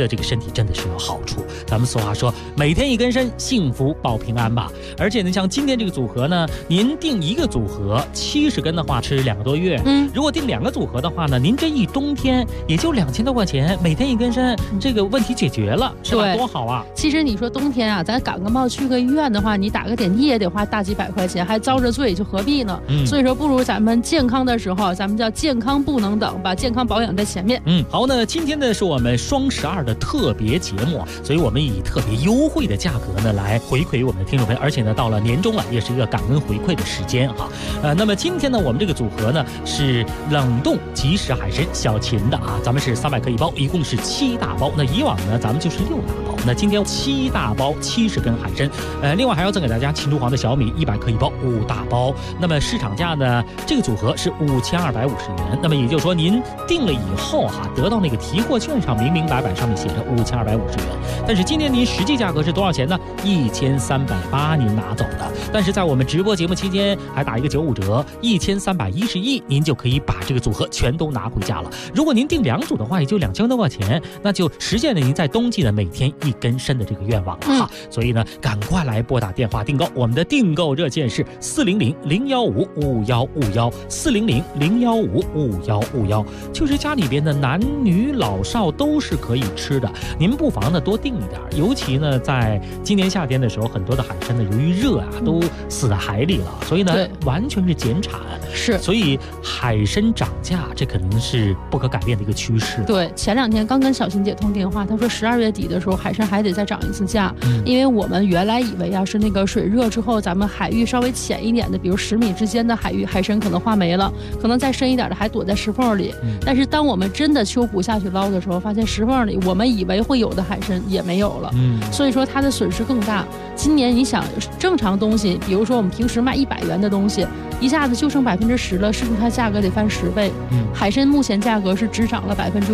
这个身体真的是有好处。咱们俗话说，每天一根参，幸福保平安吧。而且呢，像今天这个组合呢，您订一个组合70根的话，吃2个多月。如果订2个组合的话呢，您这一冬天也就2000多块钱，每天一根参，这个问题解决了，是吧？多好啊！ 其实你说冬天啊，咱感个冒去个医院的话，你打个点滴也得花大几百块钱，还遭着罪，就何必呢？所以说，不如咱们健康的时候，咱们叫健康不能等，把健康保养在前面。 好呢，今天呢是我们双12的特别节目，所以我们以特别优惠的价格呢来回馈我们的听众朋友，而且呢到了年终了，也是一个感恩回馈的时间哈。那么今天呢，我们这个组合呢是冷冻即食海参小秦的啊，咱们是300克一包，一共是7大包。那以往呢咱们就是6大包，那今天7大包70根海参，另外还要赠给大家秦珠黄的小米100克一包5大包。那么市场价呢，这个组合是5250元。那么也就是说，您订了以后哈，得到那个提货券上明明白白上面写着5250元，但是今天您实际价格是多少钱呢？1380您拿走的。但是在我们直播节目期间还打一个95折，1311，您就可以把这个组合全都拿回家了。如果您订2组的话，也就2000多块钱，那就实现了您在冬季的每天1根参的这个愿望了哈。所以呢，赶快来拨打电话订购，我们的订购热线是400-015-5151，400-015-5151，就是家里边的男女老少都是可以吃的。您不妨呢多订一点，尤其呢在今年夏天的时候，很多的海参呢由于热啊都死在海里了，所以呢完全是减产。 是， 所以海参涨价，这可能是不可改变的一个趋势。 对，前2天刚跟小琴姐通电话，她说12月底的时候海参还得再涨一次价，因为我们原来以为啊是那个水热之后，咱们海域稍微浅一点的，比如10米之间的海域海参可能化没了，可能再深一点的还躲在石缝里。但是当我们真的秋捕下去捞的时候，发现石缝里我们以为会有的海参也没有了。所以说它的损失更大。今年你想正常东西，比如说我们平时卖100元的东西，一下子就剩10%了，是不是它价格得翻10倍？海参目前价格是只涨了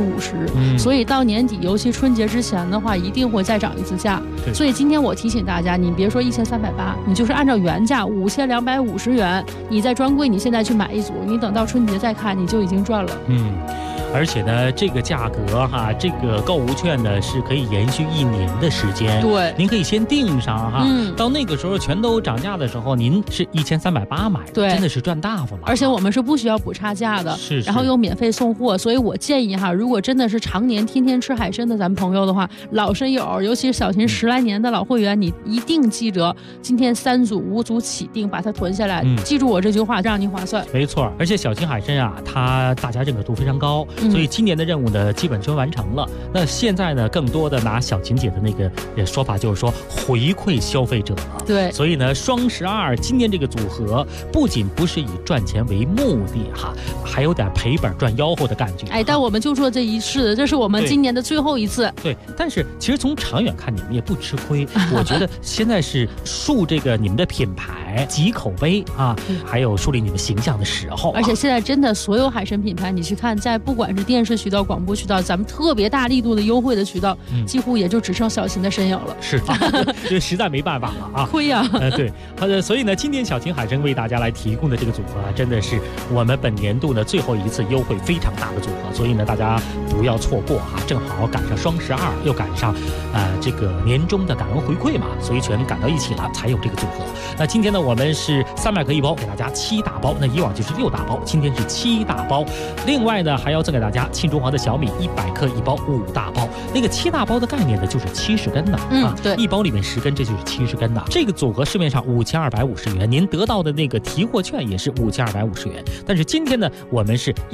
50%，所以到年底，尤其春节之前的话，一定会再涨一次价。所以今天我提醒大家，你别说1380，你就是按照原价5250元，你在专柜你现在去买一组，你等到春节再看，你就已经赚了。 而且呢，这个价格哈，这个购物券呢是可以延续1年的时间。 对， 您可以先订上哈，到那个时候全都涨价的时候，您是1380买， 对， 真的是赚大发了。 而且我们是不需要补差价的， 是， 然后又免费送货。所以我建议哈，如果真的是常年天天吃海参的咱们朋友的话，老参友，尤其是小秦10来年的老会员，你一定记着，今天3组5组起订，把它囤下来。记住我这句话，让你划算。 没错，而且小秦海参啊，它大家认可度非常高。所以今年的任务呢基本就完成了。那现在呢，更多的拿小琴姐的那个说法，就是说回馈消费者了。 对， 所以呢，双12今天这个组合不仅不是以赚钱为目的哈，还有点赔本赚吆喝的感觉。 但我们就做这一次，这是我们今年的最后一次。 对，但是其实从长远看，你们也不吃亏。我觉得现在是树这个你们的品牌、集口碑啊，还有树立你们形象的时候。 而且现在真的所有海参品牌，你去看，在不管是电视渠道、广播渠道，咱们特别大力度的优惠的渠道，几乎也就只剩小秦的身影了。 是，这实在没办法了啊， 亏呀。 对，所以呢，今天小秦海参为大家来提供的这个组合啊，真的是我们本年度的最后一次优惠非常大的组合，所以呢，大家不要错过哈，正好赶上双12，又赶上这个年终的感恩回馈嘛，所以全赶到一起了，才有这个组合。那今天呢，我们是300克一包，给大家7大包，那以往就是6大包，今天是7大包。另外呢，还要赠给大家沁中华的小米100克一包5大包。那个7大包的概念呢，就是70根的对， 一包里面10根，这就是70根的。这个组合市面上5250元，您得到的那个提货券也是5250元。但是今天呢，我们是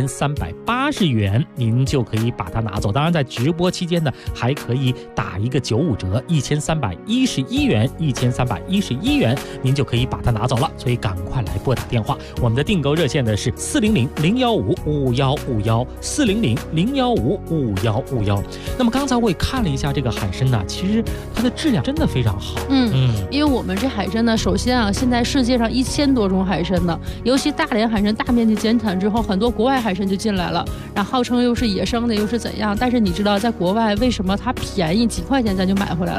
1380元，您就可以把它拿走。当然，在直播期间呢，还可以打一个95折，1311元，1311元，您就可以把它拿走了。所以赶快来拨打电话，我们的订购热线呢是400-015-5151，400-015-5151。那么刚才我也看了一下这个海参呢，其实它的质量真的非常好。 因为我们这海参呢，首先啊，现在世界上1000多种海参呢，尤其大连海参大面积减产之后，很多国外海参就进来了，然后号称又是野生的，又是怎样？但是你知道，在国外为什么它便宜几块钱咱就买回来了？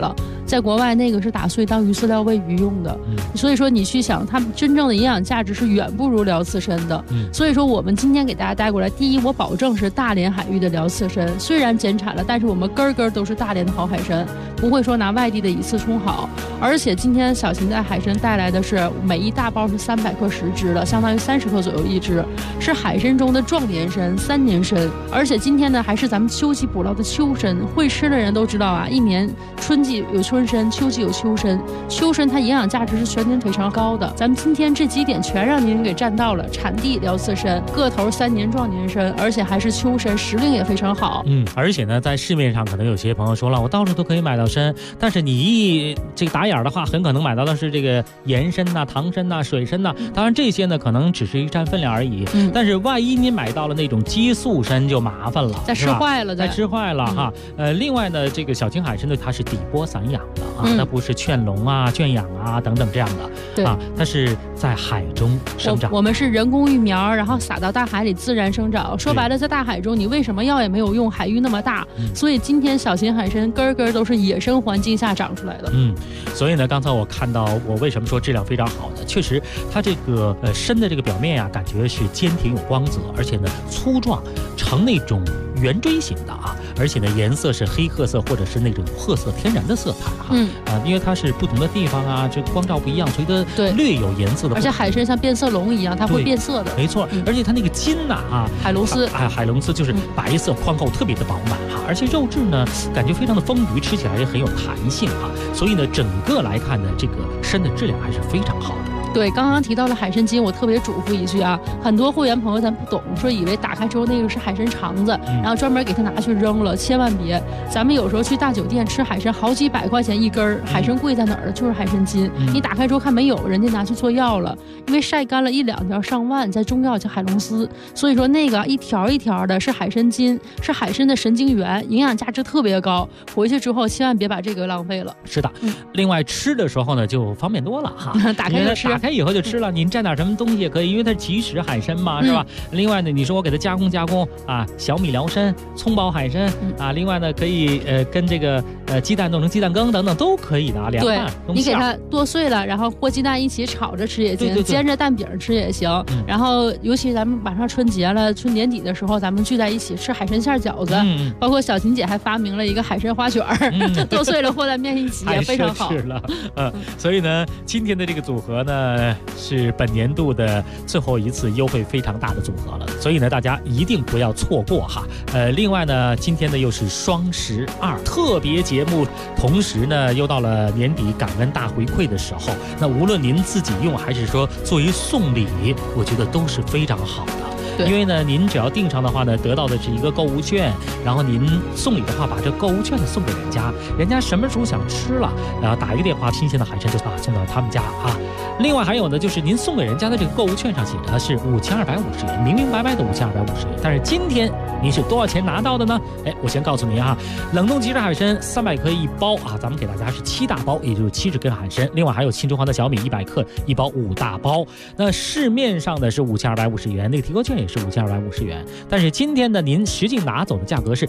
在国外那个是打碎当鱼饲料喂鱼用的，所以说你去想，它们真正的营养价值是远不如辽刺参的。所以说我们今天给大家带过来，第一，我保证是大连海域的辽刺参，虽然减产了，但是我们根根都是大连的好海参，不会说拿外地的以次充好。而且今天小秦在海参带来的是每一大包是300克10只的，相当于30克左右一只，是海参中的壮年参、3年参。而且今天呢还是咱们秋季捕捞的秋参，会吃的人都知道啊，一年春季有春参，秋季有秋参，秋参它营养价值是全年非常高的。咱们今天这几点全让您给占到了，产地辽刺参，个头3年壮年参，而且还是秋参，时令也非常好。 而且呢，在市面上可能有些朋友说了，我到处都可以买到参，但是你一这个打眼的话，很可能买到的是这个盐参呐、糖参呐、水参呐。当然这些呢，可能只是一占分量而已。但是万一您买到了那种激素参就麻烦了， 再吃坏了， 再吃坏了哈。另外呢，这个小青海参呢，它是底波散养的啊，它不是圈笼啊、圈养啊等等这样的。 对啊，它是在海中生长。 我们是人工育苗，然后撒到大海里自然生长。说白了，在大海中你为什么药也没有用？海域那么大，所以今天小秦海参根根都是野生环境下长出来的。 所以呢，刚才我看到，我为什么说质量非常好呢？确实，它这个参的这个表面呀，感觉是坚挺有光泽，而且呢粗壮，呈那种圆锥形的啊，而且呢颜色是黑褐色或者是那种褐色天然的色彩哈。因为它是不同的地方啊，这光照不一样，所以它略有颜色的。 而且海参像变色龙一样，它会变色的。 没错，而且它那个筋呐海龙丝， 海龙丝就是白色宽厚，特别的饱满哈，而且肉质呢感觉非常的丰腴，吃起来也很有弹性哈。所以呢，整个来看呢，这个参的质量还是非常好的。 对，刚刚提到了海参筋，我特别嘱咐一句啊，很多会员朋友咱不懂，说以为打开之后那个是海参肠子，然后专门给它拿去扔了，千万别。咱们有时候去大酒店吃海参，好几百块钱一根，海参贵在哪儿？就是海参筋。你打开之后看没有，人家拿去做药了，因为晒干了1、2条上万，在中药叫海龙丝。所以说那个一条一条的是海参筋，是海参的神经元，营养价值特别高。回去之后千万别把这个浪费了。 是的，另外吃的时候呢就方便多了哈， 打开就吃。 打开以后就吃了，您蘸点什么东西也可以，因为它是即食海参嘛，是吧？另外呢，你说我给它加工啊，小米辽参、葱爆海参啊，另外呢可以跟这个鸡蛋弄成鸡蛋羹等等都可以的啊，凉拌。 你给它剁碎了，然后和鸡蛋一起炒着吃也行，煎着蛋饼吃也行。然后尤其咱们马上春节了，春年底的时候，咱们聚在一起吃海参馅饺子，包括小秦姐还发明了一个海参花卷剁碎了和在面一起也非常好。 是了，所以呢，今天的这个组合呢，是本年度的最后一次优惠非常大的组合了，所以呢，大家一定不要错过哈。另外呢，今天呢又是双12特别节目，同时呢又到了年底感恩大回馈的时候，那无论您自己用还是说作为送礼，我觉得都是非常好的。因为呢，您只要订上的话呢，得到的是一个购物券，然后您送礼的话，把这购物券呢送给人家，人家什么时候想吃了，然后打一个电话，新鲜的海参就送到他们家啊。另外还有呢，就是您送给人家的这个购物券上写的是5250元，明明白白的5250元，但是今天您是多少钱拿到的呢？我先告诉您啊，冷冻即食海参300克一包啊，咱们给大家是7大包，也就是70根海参，另外还有青城黄的小米100克一包5大包。那市面上的是5250元，那个提购券也是5250元，但是今天呢，您实际拿走的价格是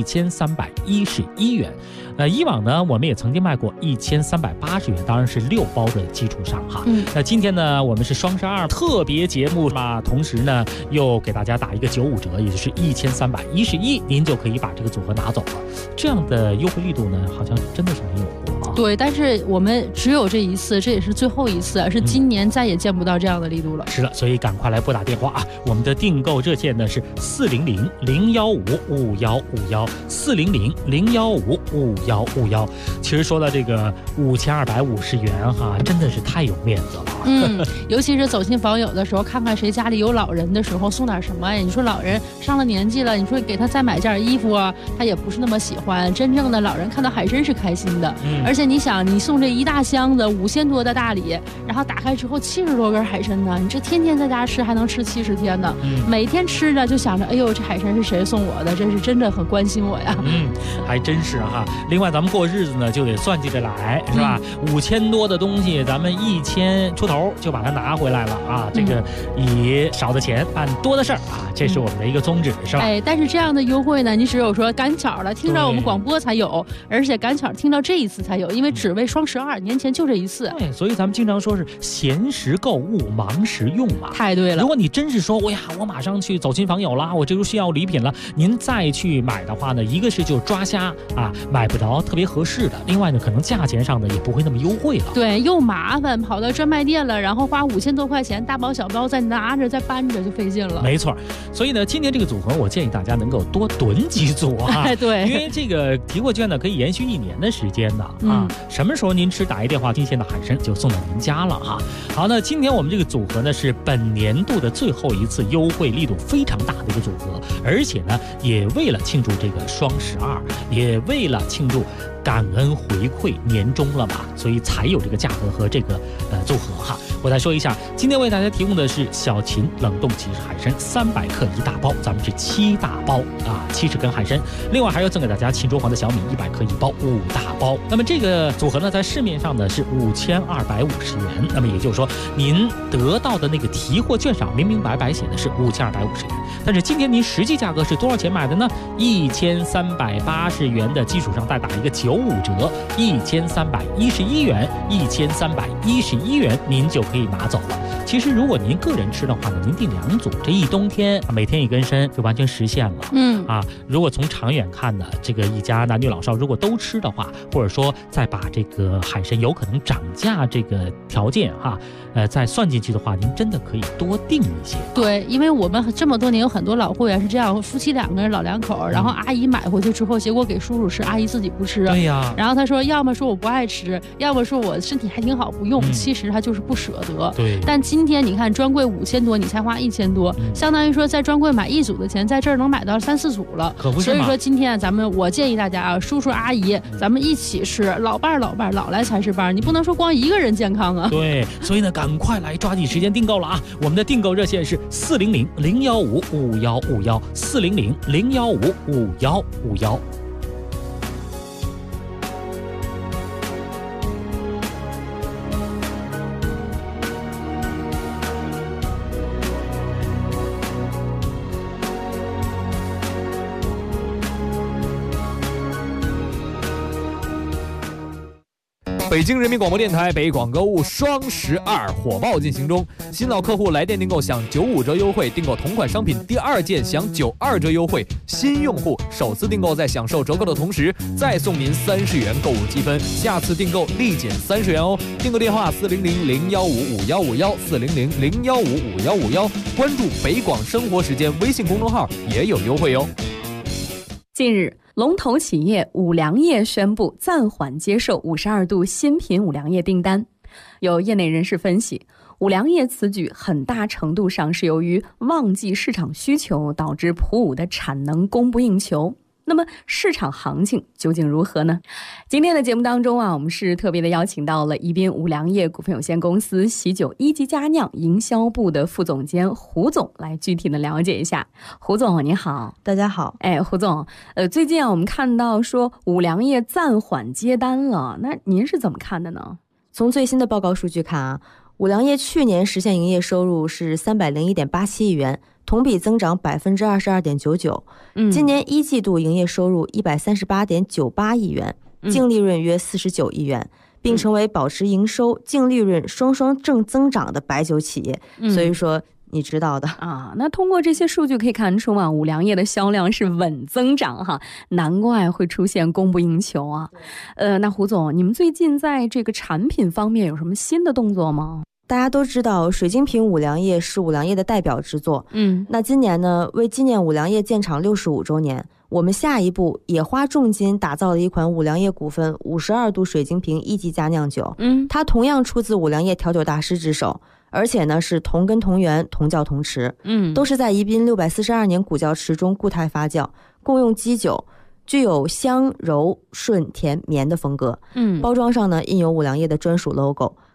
1311元。以往呢，我们也曾经卖过1380元，当然是6包的基础上哈。那今天呢，我们是双12特别节目嘛，同时呢又给大家打一个95折，也就是1311，您就可以把这个组合拿走了。这样的优惠力度呢，好像真的是没有过啊。 对，但是我们只有这一次，这也是最后一次，是今年再也见不到这样的力度了。 是的，所以赶快来拨打电话啊！我们的订购热线呢是400-015-515，400-015-515。其实说到这个5250元哈，真的是太有面子了。 尤其是走亲访友的时候，看看谁家里有老人的时候，送点什么呀？你说老人上了年纪了，你说给他再买件衣服啊，他也不是那么喜欢。真正的老人看到海参是开心的，而且你想，你送这一大箱子5000多的大礼，然后打开之后70多根海参呢，你这天天在家吃还能吃70天呢。 每天吃着就想着，哎呦，这海参是谁送我的？这是真的很关心我呀。 还真是哈。另外咱们过日子呢就得算计着来，是吧？5000多的东西，咱们1000出头就把它拿回来了啊。这个以少的钱办多的事儿啊，这是我们的一个宗旨，是吧？ 哎，但是这样的优惠呢，你只有说赶巧了听着我们广播才有，而且赶巧听到这一次才有，因为只为双12，年前就这一次。 对，所以咱们经常说是闲时购物，忙时用嘛。 太对了。 如果你真是说，哎呀，我马上去走亲访友啦，我这就需要礼品了，您再去买的话呢，一个是就抓瞎啊，买不着特别合适的；另外呢，可能价钱上呢也不会那么优惠了。 对，又麻烦，跑到专卖店了，然后花5000多块钱，大包小包再拿着再搬着就费劲了。 没错，所以呢，今天这个组合我建议大家能够多囤几组啊。 对， 因为这个提货券呢可以延续1年的时间的啊。什么时候您吃打一电话，新鲜的海参就送到您家了啊。好，那今天我们这个组合呢是本年度的最后一次优惠力度非常大的一个组合，而且呢也为了庆祝这个双12，也为了庆祝感恩回馈年终了嘛，所以才有这个价格和这个组合哈。我再说一下，今天为大家提供的是小秦冷冻即食海参300克1大包，咱们是7大包啊，70根海参。另外还要赠给大家秦州黄的小米100克1包5大包。那么这个组合呢，在市面上呢是5250元，那么也就是说，您得到的那个提货券上明明白白写的是5250元，但是今天您实际价格是多少钱买的呢？1380元的基础上再打一个95折，1311元，1311元您就可以拿走了。其实如果您个人吃的话呢，您订2组，这一冬天每天1根参就完全实现了。如果从长远看呢，这个一家男女老少如果都吃的话，或者说再把这个海参有可能涨价这个条件再算进去的话，您真的可以多订一些。 对，因为我们这么多年有很多老会员是这样，夫妻2个人老两口，然后阿姨买回去之后，结果给叔叔吃，阿姨自己不吃。 对呀。 然后他说，要么说我不爱吃，要么说我身体还挺好不用，其实他就是不舍得。 对。 但今天你看专柜5000多，你才花1000多，相当于说在专柜买1组的钱，在这儿能买到3、4组了。 可不是嘛。 所以说今天我建议大家啊，叔叔阿姨，咱们一起吃，老伴老来才是伴，你不能说光一个人健康啊。 对，所以呢，赶快来抓紧时间订购了啊！我们的订购热线是400-015-5151，400-015-5151。 北京人民广播电台北广购物双12火爆进行中，新老客户来电订购享95折优惠，订购同款商品第2件享92折优惠，新用户首次订购在享受折扣的同时再送您30元购物积分，下次订购立减30元哦。订购电话400-015-5151，400-015-5151，关注北广生活时间微信公众号也有优惠哦。 近日，龙头企业五粮液宣布暂缓接受52度新品五粮液订单。有业内人士分析，五粮液此举很大程度上是由于旺季市场需求导致普五的产能供不应求。那么市场行情究竟如何呢？今天的节目当中我们是特别的邀请到了宜宾五粮液股份有限公司喜酒一级佳酿营销部的副总监胡总来具体的了解一下。胡总你好。 大家好。 胡总，最近我们看到说五粮液暂缓接单了，那您是怎么看的呢？ 从最新的报告数据看五粮液去年实现营业收入是301.87亿元，同比增长22.99%。今年1季度营业收入138.98亿元，净利润约49亿元，并成为保持营收、净利润双双正增长的白酒企业。所以说你知道的那通过这些数据可以看出五粮液的销量是稳增长哈，难怪会出现供不应求啊。那胡总，你们最近在这个产品方面有什么新的动作吗？ 大家都知道水晶瓶五粮液是五粮液的代表之作。那今年呢，为纪念五粮液建厂65周年，我们下一步也花重金打造了一款五粮液股份52度水晶瓶一级佳酿酒。它同样出自五粮液调酒大师之手，而且呢是同根同源同窖同池，都是在宜宾642年古窖池中固态发酵，共用基酒，具有香柔顺甜绵的风格。包装上呢印有五粮液的专属 logo，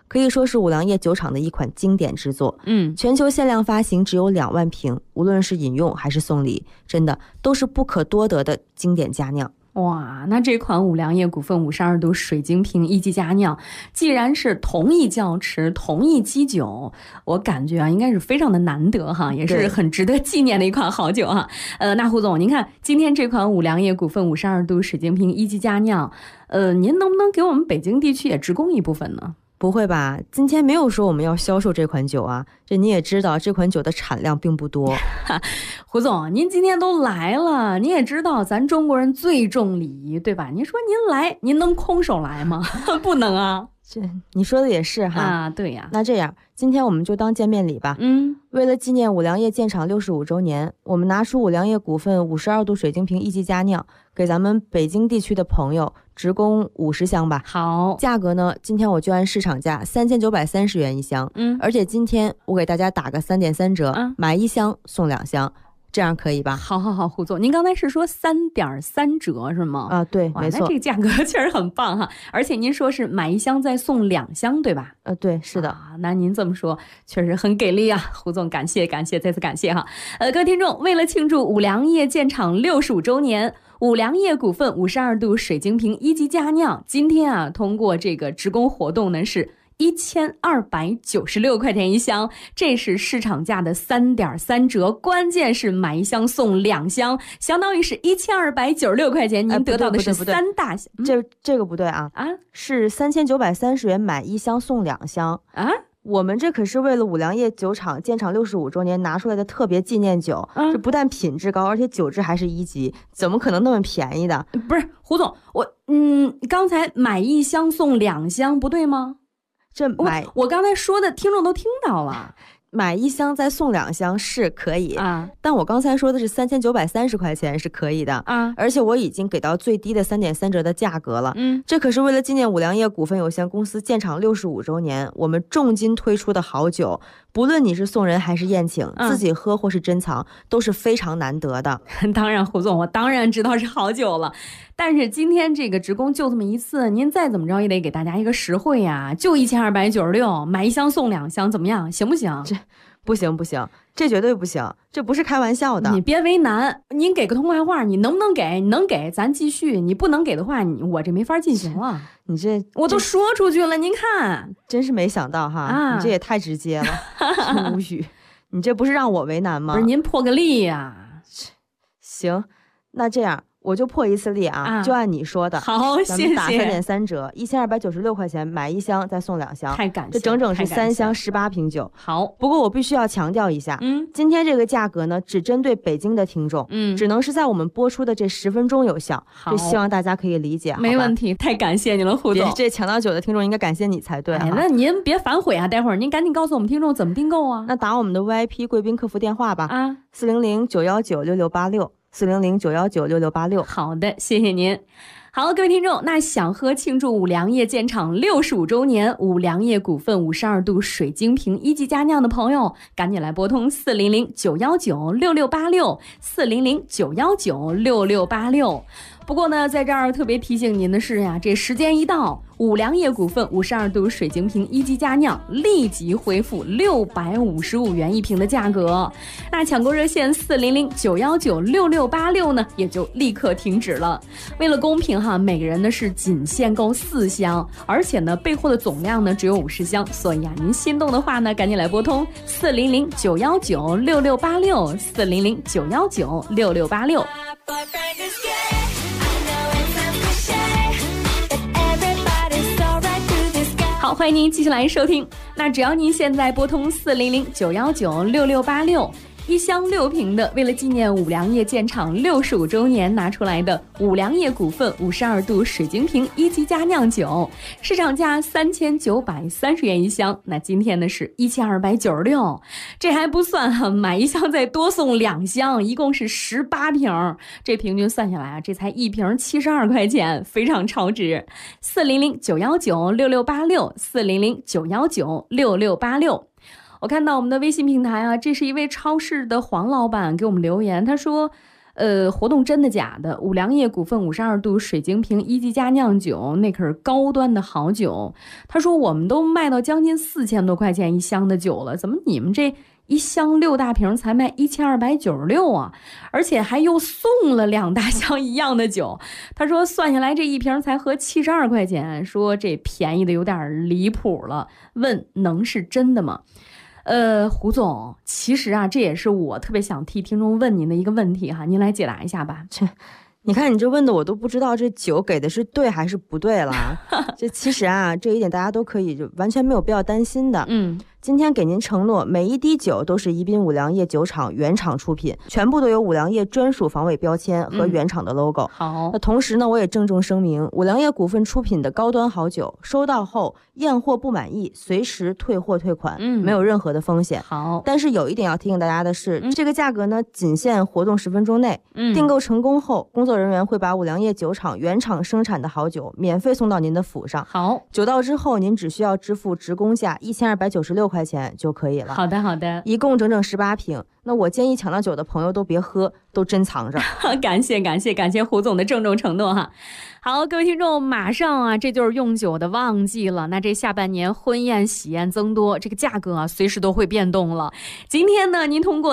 可以说是五粮液酒厂的一款经典之作。全球限量发行只有2万瓶，无论是饮用还是送礼，真的都是不可多得的经典佳酿。 哇，那这款五粮液股份52度水晶瓶一级佳酿，既然是同一窖池、同一基酒，我感觉应该是非常的难得哈，也是很值得纪念的一款好酒哈。那胡总，您看今天这款五粮液股份52度水晶瓶一级佳酿，您能不能给我们北京地区也直供一部分呢？ 不会吧，今天没有说我们要销售这款酒啊，这你也知道这款酒的产量并不多。 胡总，您今天都来了，您也知道咱中国人最重礼仪，对吧？您说您来，您能空手来吗？不能啊。 这你说的也是哈啊，对呀。 那这样，今天我们就当见面礼吧。为了纪念五粮液建厂65周年，我们拿出五粮液股份52度水晶瓶一级佳酿，给咱们北京地区的朋友直供50箱吧。 好， 价格呢，今天我就按市场价3930元一箱。而且今天我给大家打个3.3折，买1箱送2箱。这样可以吧？ 好，胡总，您刚才是说3.3折是吗？ 啊，对，没错。 那这个价格确实很棒哈，而且您说是买1箱再送2箱，对吧？ 对，是的。 那您这么说确实很给力啊，胡总，感谢，再次感谢哈。各位听众，为了庆祝五粮液建厂65周年，五粮液股份52度水晶瓶一级佳酿，今天啊，通过这个直供活动呢是1296块钱一箱，这是市场价的3.3折，关键是买1箱送2箱，相当于是1296块钱，您得到的是3大箱。 这个不对啊，是3930元买1箱送2箱啊。我们这可是为了五粮液酒厂建厂65周年拿出来的特别纪念酒，这不但品质高，而且酒质还是1级，怎么可能那么便宜的？ 不是胡总，刚才买1箱送2箱不对吗？我刚才说的听众都听到了， 买1箱再送2箱是可以啊，但我刚才说的是3930块钱是可以的啊，而且我已经给到最低的3.3折的价格了。这可是为了纪念五粮液股份有限公司建厂65周年，我们重金推出的好酒，不论你是送人还是宴请，自己喝或是珍藏，都是非常难得的。 当然，胡总，我当然知道是好酒了。但是今天这个直供就这么一次，您再怎么着也得给大家一个实惠呀，就1296，买1箱送2箱，怎么样？行不行？ 这不行，这绝对不行，这不是开玩笑的。 你别为难，您给个痛快话，你能不能给？你能给咱继续，你不能给的话，我这没法进行了。 你这我都说出去了，您看， 真是没想到哈，你这也太直接了，真无语。你这不是让我为难吗？ 不是，您破个例呀。 行，那这样。我就破一次例啊，就按你说的。 好，谢谢。 咱们打3.3折，1296块钱买1箱，再送2箱。 太感谢， 这整整是3箱18瓶酒。 好， 不过我必须要强调一下，今天这个价格呢，只针对北京的听众，只能是在我们播出的这10分钟有效。这希望大家可以理解。 没问题，太感谢你了，胡总。 这抢到酒的听众应该感谢你才对。 那您别反悔啊，待会儿您赶紧告诉我们听众怎么订购啊。 那打我们的 VIP 贵宾客服电话吧，400-919-6686。400-919-6686。 好的，谢谢您。好，各位听众，那想喝庆祝五粮液建厂65周年五粮液股份52度水晶瓶一级佳酿的朋友，赶紧来拨通400-919-6686 400-919-6686。不过呢，在这儿特别提醒您的是呀，这时间一到，五粮液股份52度水晶瓶一级佳酿立即恢复655元一瓶的价格。那抢购热线400-919-6686呢，也就立刻停止了。为了公平哈，每个人呢是仅限购4箱，而且呢备货的总量呢只有50箱，所以啊，您心动的话呢，赶紧来拨通400-919-6686 400-919-6686。好，欢迎您继续来收听。那只要您现在拨通400-919-6686。1箱6瓶的，为了纪念五粮液建厂65周年拿出来的五粮液股份52度水晶瓶一级佳酿酒，市场价3930元一箱，那今天呢是1296，这还不算哈，买1箱再多送2箱，一共是18瓶，这平均算下来啊，这才1瓶72块钱，非常超值。400-919-6686 400-919-6686。我看到我们的微信平台啊，这是一位超市的黄老板给我们留言，他说活动真的假的？五粮液股份52度水晶瓶1级佳酿酒，那可是高端的好酒。他说我们都卖到将近4000多块钱一箱的酒了，怎么你们这一箱6大瓶才卖1296啊？而且还又送了2大箱一样的酒。他说算下来这一瓶才合72块钱，说这便宜的有点离谱了，问能是真的吗？胡总，其实啊，这也是我特别想替听众问您的一个问题哈，您来解答一下吧。 你看你这问的我都不知道这酒给的是对还是不对了。这其实啊，这一点大家都可以就完全没有必要担心的。今天给您承诺，每一滴酒都是宜宾五粮液酒厂原厂出品，全部都有五粮液专属防伪标签和原厂的 logo。 好， 那同时呢，我也郑重声明，五粮液股份出品的高端好酒，收到后验货不满意，随时退货退款，没有任何的风险。 好， 但是有一点要提醒大家的是，这个价格呢，仅限活动10分钟内。订购成功后，工作人员会把五粮液酒厂原厂生产的好酒免费送到您的府上。 好， 酒到之后，您只需要支付职工价1296块钱就可以了。 好的，好的， 一共整整18瓶。那我建议抢到酒的朋友都别喝，都珍藏着。 感谢胡总的郑重承诺哈。好，各位听众，马上啊，这就是用酒的旺季了。那这下半年婚宴喜宴增多，这个价格啊，随时都会变动了。今天呢，您通过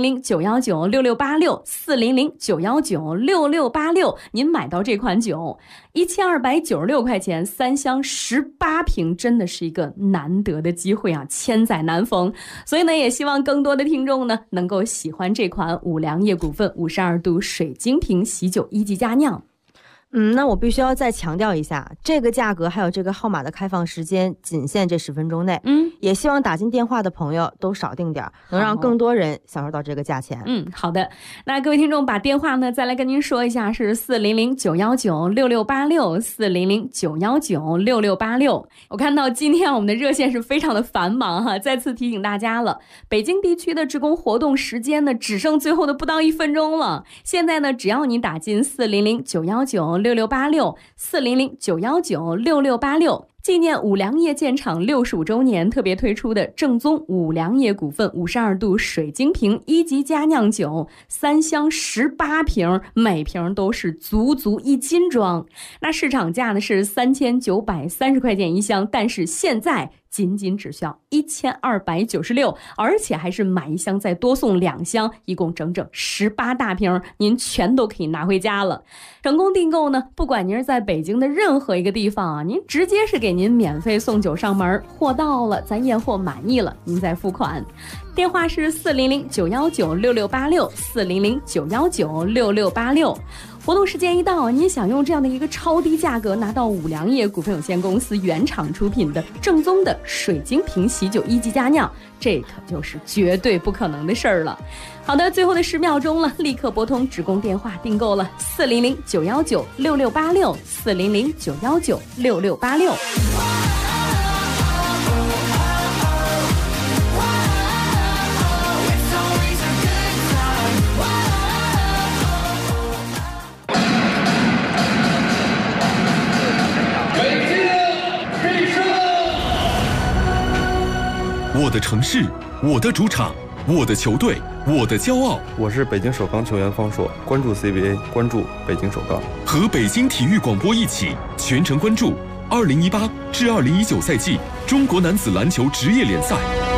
400-919-6686，400-919-6686，您买到这款酒，1296块钱，3箱18瓶，真的是一个难得的机会啊，千载难逢。所以呢，也希望更多的听众呢，能够喜欢这款五粮液股份52度水晶瓶喜酒1级佳酿。 那我必须要再强调一下，这个价格还有这个号码的开放时间仅限这10分钟内。也希望打进电话的朋友都少订点，能让更多人享受到这个价钱。 好的。那各位听众把电话呢再来跟您说一下，是400-919-6686，400-919-6686。我看到今天我们的热线是非常的繁忙哈，再次提醒大家了，北京地区的职工活动时间呢只剩最后的不到1分钟了。现在呢，只要你打进400-919-6686，400-919-6686，纪念五粮液建厂65周年特别推出的正宗五粮液股份52度水晶瓶1级佳酿酒，3箱18瓶，每瓶都是足1斤装。那市场价呢是3930块钱一箱，但是现在仅只需要1296，而且还是买一箱再多送2箱，一共整整18大瓶，您全都可以拿回家了。成功订购呢，不管您是在北京的任何一个地方啊，您直接是给您免费送酒上门，货到了咱验货满意了，您再付款。电话是400-919-6686，400-919-6686。活动时间一到，您想用这样的一个超低价格拿到五粮液股份有限公司原厂出品的正宗的水晶瓶喜酒1级佳酿，这可就是绝对不可能的事儿了。好的，最后的10秒钟了，立刻拨通职工电话订购了400-919-6686，400-919-6686。 我的城市，我的主场，我的球队，我的骄傲。 我是北京首钢球员方硕，关注 CBA， 关注北京首钢。 和北京体育广播一起全程关注2018至2019赛季中国男子篮球职业联赛。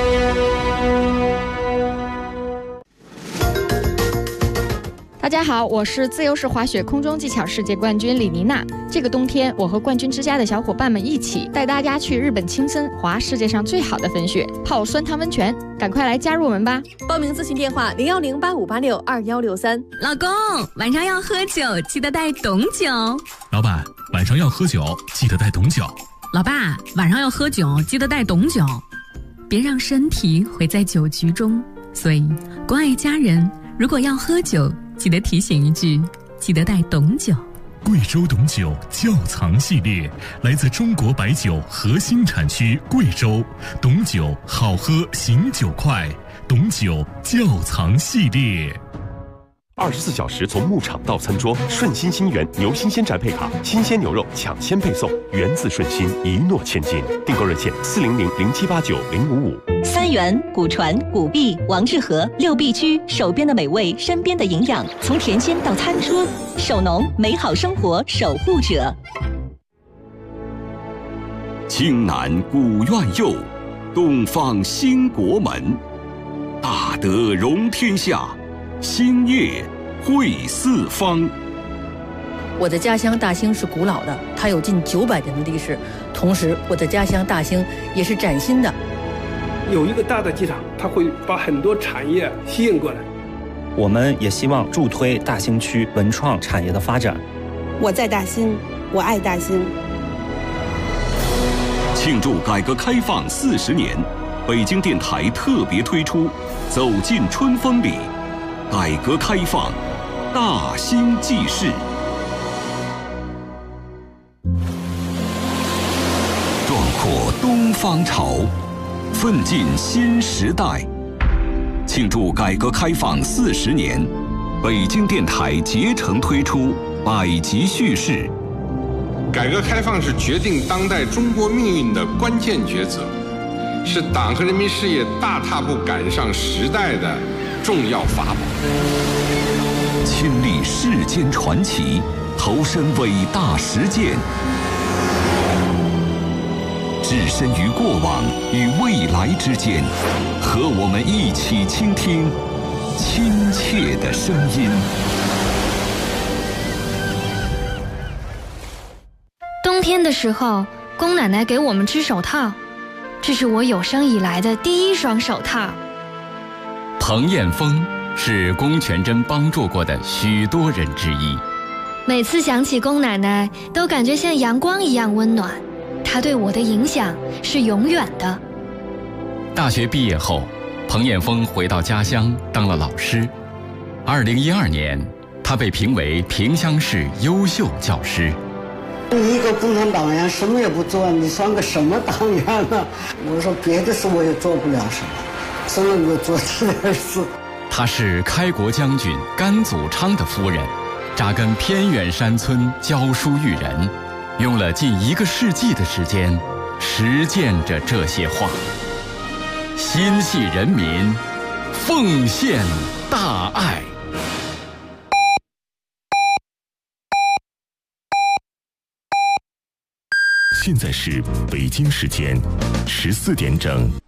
大家好，我是自由式滑雪空中技巧世界冠军李妮娜。这个冬天，我和冠军之家的小伙伴们一起带大家去日本青森滑世界上最好的粉雪，泡酸汤温泉，赶快来加入我们吧！ 报名咨询电话01085862163。 老公，晚上要喝酒，记得带懂酒。 老板，晚上要喝酒，记得带懂酒。 老爸，晚上要喝酒，记得带懂酒。别让身体毁在酒局中。所以，关爱家人，如果要喝酒，记得提醒一句，记得带懂酒。 贵州懂酒窖藏系列来自中国白酒核心产区贵州，懂酒好喝，醒酒快，懂酒窖藏系列。 24小时从牧场到餐桌，顺心新源牛新鲜宅配卡，新鲜牛肉抢先配送，源自顺心，一诺千金。订购热线400-0789-055。 三元、古传、古币、王致和六必居，手边的美味，身边的营养，从甜心到餐桌，手农美好生活守护者。 青南古院右，东方兴国门。大德容天下，兴业惠四方。 我的家乡大兴是古老的，它有近900年的历史。同时，我的家乡大兴也是崭新的。 有一个大的机场，它会把很多产业吸引过来。 我们也希望助推大兴区文创产业的发展。 我在大兴，我爱大兴。 庆祝改革开放40年，北京电台特别推出《走进春风里》，改革开放，大兴纪事。壮阔东方潮，奋进新时代。庆祝改革开放40年，北京电台竭诚推出100集叙事。 改革开放是决定当代中国命运的关键抉择，是党和人民事业大踏步赶上时代的重要法宝。 亲历世间传奇，投身伟大实践，置身于过往与未来之间，和我们一起倾听亲切的声音。 冬天的时候，宫奶奶给我们织手套，这是我有生以来的第一双手套。 彭艳峰是龚全珍帮助过的许多人之一。 每次想起龚奶奶，都感觉像阳光一样温暖。她对我的影响是永远的。 大学毕业后，彭艳峰回到家乡当了老师。2012年，他被评为萍乡市优秀教师。 你一个共产党员什么也不做，你算个什么党员呢？我说别的事我也做不了什么，只能够做这点事。 她是开国将军甘祖昌的夫人，扎根偏远山村教书育人，用了近1个世纪的时间，实践着这些话。心系人民，奉献大爱。 现在是北京时间14点整。